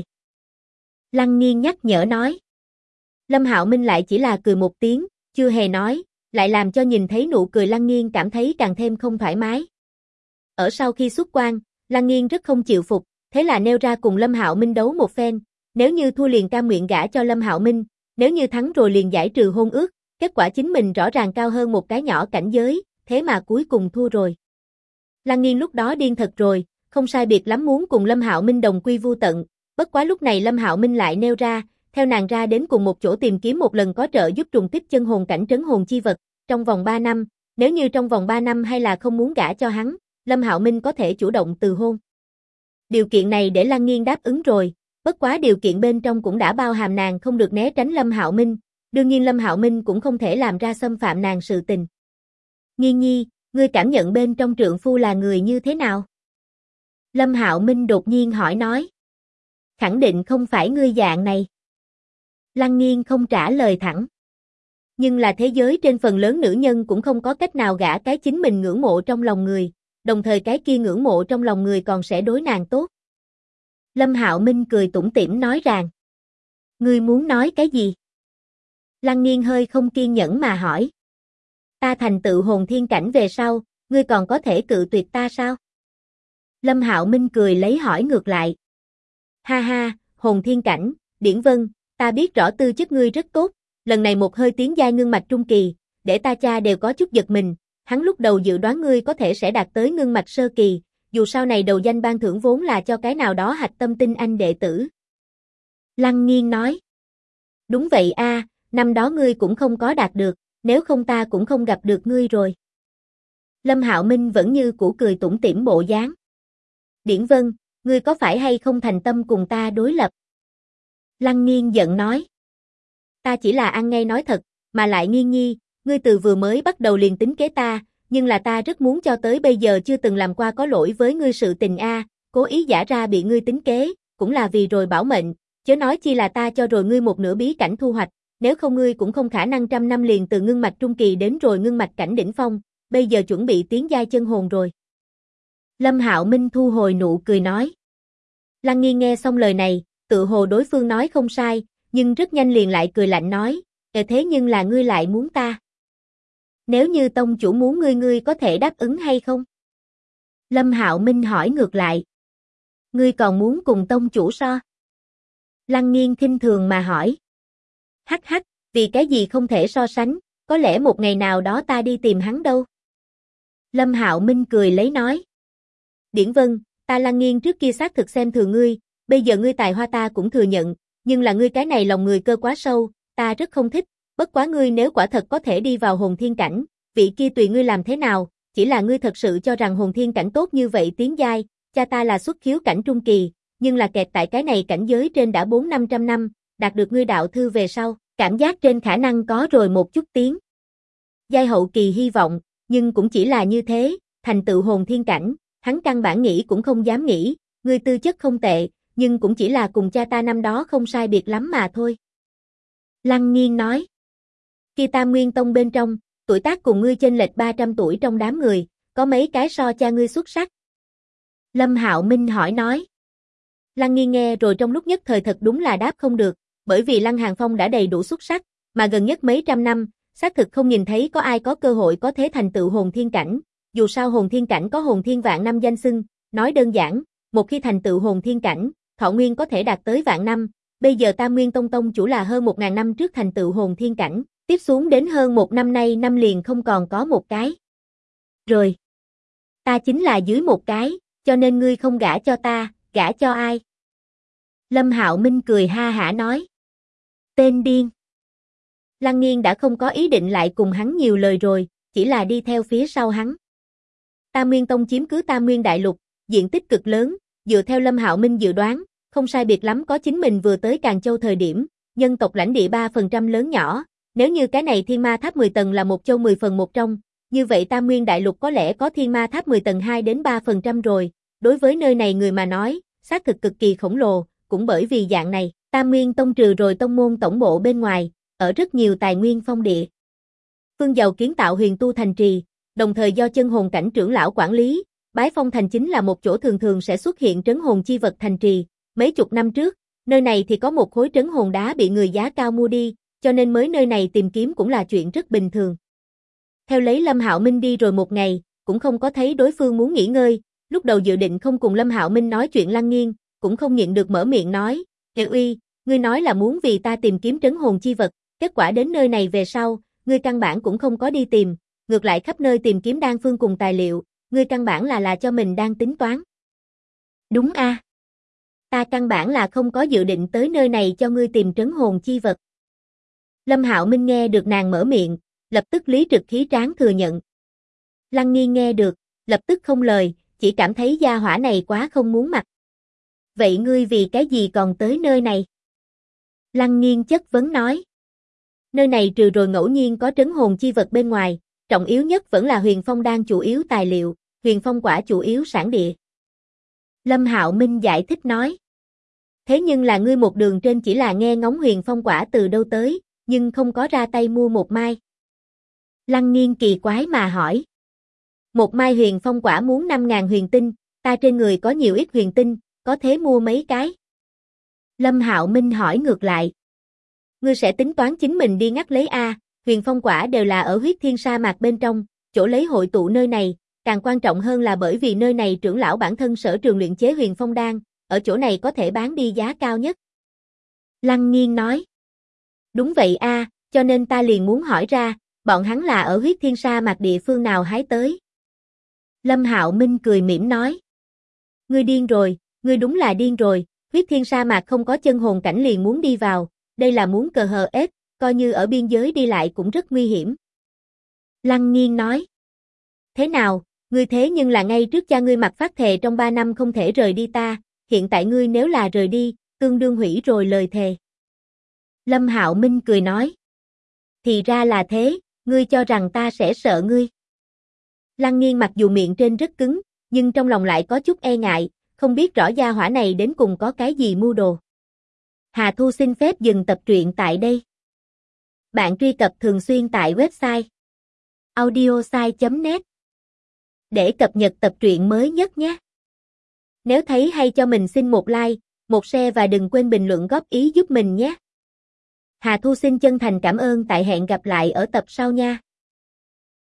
Lăng Nghiên nhắc nhở nói. Lâm Hạo Minh lại chỉ là cười một tiếng, chưa hề nói, lại làm cho nhìn thấy nụ cười Lăng Nghiên cảm thấy càng thêm không thoải mái. Ở sau khi xuất quan, Lăng Nghiên rất không chịu phục, thế là nêu ra cùng Lâm Hạo Minh đấu một phen, nếu như thua liền cam nguyện gả cho Lâm Hạo Minh, nếu như thắng rồi liền giải trừ hôn ước, kết quả chính mình rõ ràng cao hơn một cái nhỏ cảnh giới, thế mà cuối cùng thua rồi. Lăng Nghiên lúc đó điên thật rồi, không sai biệt lắm muốn cùng Lâm Hạo Minh đồng quy vu tận, bất quá lúc này Lâm Hạo Minh lại nêu ra, theo nàng ra đến cùng một chỗ tìm kiếm một lần có trợ giúp trùng kích chân hồn cảnh trấn hồn chi vật, trong vòng 3 năm, nếu như trong vòng 3 năm hay là không muốn gả cho hắn, Lâm Hạo Minh có thể chủ động từ hôn. Điều kiện này để Lăng Nghiên đáp ứng rồi, bất quá điều kiện bên trong cũng đã bao hàm nàng không được né tránh Lâm Hạo Minh, đương nhiên Lâm Hạo Minh cũng không thể làm ra xâm phạm nàng sự tình. Nghiên nhi, ngươi cảm nhận bên trong trượng phu là người như thế nào? Lâm Hạo Minh đột nhiên hỏi nói. Khẳng định không phải ngươi dạng này. Lăng Nghiên không trả lời thẳng. Nhưng là thế giới trên phần lớn nữ nhân cũng không có cách nào gả cái chính mình ngưỡng mộ trong lòng người, đồng thời cái kia ngưỡng mộ trong lòng người còn sẽ đối nàng tốt. Lâm Hạo Minh cười tủm tỉm nói rằng. Ngươi muốn nói cái gì? Lăng Nghiên hơi không kiên nhẫn mà hỏi. Ta thành tựu hồn thiên cảnh về sau, ngươi còn có thể cự tuyệt ta sao? Lâm Hạo Minh cười lấy hỏi ngược lại. Ha ha, hồn thiên cảnh, Điển Vân, ta biết rõ tư chất ngươi rất tốt, lần này một hơi tiến giai ngưng mạch trung kỳ, để ta cha đều có chút giật mình, hắn lúc đầu dự đoán ngươi có thể sẽ đạt tới ngưng mạch sơ kỳ, dù sau này đầu danh ban thưởng vốn là cho cái nào đó hạch tâm tinh anh đệ tử. Lăng Nghiên nói. Đúng vậy a, năm đó ngươi cũng không có đạt được, nếu không ta cũng không gặp được ngươi rồi. Lâm Hạo Minh vẫn như cũ cười tủm tỉm bộ dáng. Điển Vân, ngươi có phải hay không thành tâm cùng ta đối lập? Lăng Nghiên giận nói. Ta chỉ là ăn ngay nói thật, mà lại Nghiên nhi, ngươi từ vừa mới bắt đầu liền tính kế ta, nhưng là ta rất muốn cho tới bây giờ chưa từng làm qua có lỗi với ngươi sự tình a, cố ý giả ra bị ngươi tính kế, cũng là vì rồi bảo mệnh, chớ nói chi là ta cho rồi ngươi một nửa bí cảnh thu hoạch, nếu không ngươi cũng không khả năng trăm năm liền từ ngưng mạch trung kỳ đến rồi ngưng mạch cảnh đỉnh phong, bây giờ chuẩn bị tiến giai chân hồn rồi. Lâm Hạo Minh thu hồi nụ cười nói. Lăng Nghiên nghe xong lời này, tự hồ đối phương nói không sai, nhưng rất nhanh liền lại cười lạnh nói, Thế nhưng là ngươi lại muốn ta. Nếu như tông chủ muốn ngươi có thể đáp ứng hay không? Lâm Hạo Minh hỏi ngược lại. Ngươi còn muốn cùng tông chủ so? Lăng Nghiên khinh thường mà hỏi. Hắc hắc, vì cái gì không thể so sánh, có lẽ một ngày nào đó ta đi tìm hắn đâu. Lâm Hạo Minh cười lấy nói. Điển Vân, ta Lăng Nghiên trước kia xác thực xem thường ngươi, bây giờ ngươi tài hoa ta cũng thừa nhận, nhưng là ngươi cái này lòng người cơ quá sâu, ta rất không thích, bất quá ngươi nếu quả thật có thể đi vào hồn thiên cảnh, vị kia tùy ngươi làm thế nào, chỉ là ngươi thật sự cho rằng hồn thiên cảnh tốt như vậy tiến giai, cha ta là xuất khiếu cảnh trung kỳ, nhưng là kẹt tại cái này cảnh giới trên đã 400-500 năm, đạt được ngươi đạo thư về sau, cảm giác trên khả năng có rồi một chút tiến giai hậu kỳ hy vọng, nhưng cũng chỉ là như thế, thành tựu hồn thiên cảnh, hắn căn bản nghĩ cũng không dám nghĩ, ngươi tư chất không tệ, nhưng cũng chỉ là cùng cha ta năm đó không sai biệt lắm mà thôi. Lăng Nghiên nói, khi Tam Nguyên Tông bên trong, tuổi tác cùng ngươi chênh lệch 300 tuổi trong đám người, có mấy cái so cha ngươi xuất sắc? Lâm Hạo Minh hỏi nói. Lăng Nghiên nghe rồi trong lúc nhất thời thật đúng là đáp không được, bởi vì Lăng Hàn Phong đã đầy đủ xuất sắc, mà gần nhất mấy trăm năm, xác thực không nhìn thấy có ai có cơ hội có thể thành tựu hồn thiên cảnh, dù sao hồn thiên cảnh có hồn thiên vạn năm danh xưng, nói đơn giản, một khi thành tựu hồn thiên cảnh, thọ nguyên có thể đạt tới vạn năm, bây giờ Tam Nguyên Tông tông chủ là hơn 1000 năm trước thành tựu hồn thiên cảnh, tiếp xuống đến hơn một năm nay năm liền không còn có một cái. Rồi, ta chính là dưới một cái, cho nên ngươi không gả cho ta, gả cho ai? Lâm Hạo Minh cười ha hả nói. Tên điên. Lăng Nghiên đã không có ý định lại cùng hắn nhiều lời rồi, chỉ là đi theo phía sau hắn. Tam Nguyên Tông chiếm cứ Tam Nguyên Đại Lục, diện tích cực lớn, dựa theo Lâm Hạo Minh dự đoán, không sai biệt lắm có chính mình vừa tới Càn Châu thời điểm, nhân tộc lãnh địa 3% lớn nhỏ, nếu như cái này Thiên Ma Tháp 10 tầng là một châu 10 phần một trong, như vậy Tam Nguyên Đại Lục có lẽ có Thiên Ma Tháp 10 tầng 2 đến 3% rồi, đối với nơi này người mà nói, xác thực cực kỳ khổng lồ, cũng bởi vì dạng này, Tam Nguyên Tông trừ rồi tông môn tổng bộ bên ngoài, ở rất nhiều tài nguyên phong địa. Phương giàu kiến tạo huyền tu thành trì, đồng thời do chân hồn cảnh trưởng lão quản lý, Bái Phong thành chính là một chỗ thường thường sẽ xuất hiện trấn hồn chi vật thành trì, mấy chục năm trước, nơi này thì có một khối trấn hồn đá bị người giá cao mua đi, cho nên mới nơi này tìm kiếm cũng là chuyện rất bình thường. Theo lấy Lâm Hạo Minh đi rồi một ngày, cũng không có thấy đối phương muốn nghỉ ngơi, lúc đầu dự định không cùng Lâm Hạo Minh nói chuyện Lăng Nghiên, cũng không nhịn được mở miệng nói, "Triệu Uy, ngươi nói là muốn vì ta tìm kiếm trấn hồn chi vật, kết quả đến nơi này về sau, ngươi căn bản cũng không có đi tìm, ngược lại khắp nơi tìm kiếm đan phương cùng tài liệu, ngươi căn bản là cho mình đang tính toán." Đúng a. Ta căn bản là không có dự định tới nơi này cho ngươi tìm trấn hồn chi vật. Lâm Hạo Minh nghe được nàng mở miệng, lập tức lý trực khí tráng thừa nhận. Lăng Nghiên nghe được, lập tức không lời, chỉ cảm thấy gia hỏa này quá không muốn mặt. Vậy ngươi vì cái gì còn tới nơi này? Lăng Nghiên chất vấn nói. Nơi này trừ rồi ngẫu nhiên có trấn hồn chi vật bên ngoài, trọng yếu nhất vẫn là huyền phong đan chủ yếu tài liệu, huyền phong quả chủ yếu sản địa. Lâm Hạo Minh giải thích nói. Thế nhưng là ngươi một đường trên chỉ là nghe ngóng huyền phong quả từ đâu tới, nhưng không có ra tay mua một mai. Lăng Nghiên kỳ quái mà hỏi. Một mai huyền phong quả muốn 5.000 huyền tinh, ta trên người có nhiều ít huyền tinh, có thế mua mấy cái? Lâm Hạo Minh hỏi ngược lại. Ngươi sẽ tính toán chính mình đi ngắt lấy a, huyền phong quả đều là ở huyết thiên sa mạc bên trong, chỗ lấy hội tụ nơi này, càng quan trọng hơn là bởi vì nơi này trưởng lão bản thân sở trường luyện chế huyền phong đan, ở chỗ này có thể bán đi giá cao nhất. Lăng Nghiên nói. Đúng vậy a, cho nên ta liền muốn hỏi ra, bọn hắn là ở huyết thiên sa mạc địa phương nào hái tới? Lâm Hạo Minh cười mỉm nói. Ngươi điên rồi, ngươi đúng là điên rồi, huyết thiên sa mạc không có chân hồn cảnh liền muốn đi vào, đây là muốn cờ hờ ết, coi như ở biên giới đi lại cũng rất nguy hiểm. Lăng Nghiên nói. Thế nào, ngươi thế nhưng là ngay trước cha ngươi mặc phát thề trong 3 năm không thể rời đi ta, hiện tại ngươi nếu là rời đi, tương đương hủy rồi lời thề. Lâm Hạo Minh cười nói. Thì ra là thế, ngươi cho rằng ta sẽ sợ ngươi. Lăng Nghiên mặc dù miệng trên rất cứng, nhưng trong lòng lại có chút e ngại, không biết rõ gia hỏa này đến cùng có cái gì mưu đồ. Hà Thu xin phép dừng tập truyện tại đây. Bạn truy cập thường xuyên tại website audiosai.net để cập nhật tập truyện mới nhất nhé. Nếu thấy hay cho mình xin một like, một share và đừng quên bình luận góp ý giúp mình nhé. Hà Thu xin chân thành cảm ơn, tại hẹn gặp lại ở tập sau nha.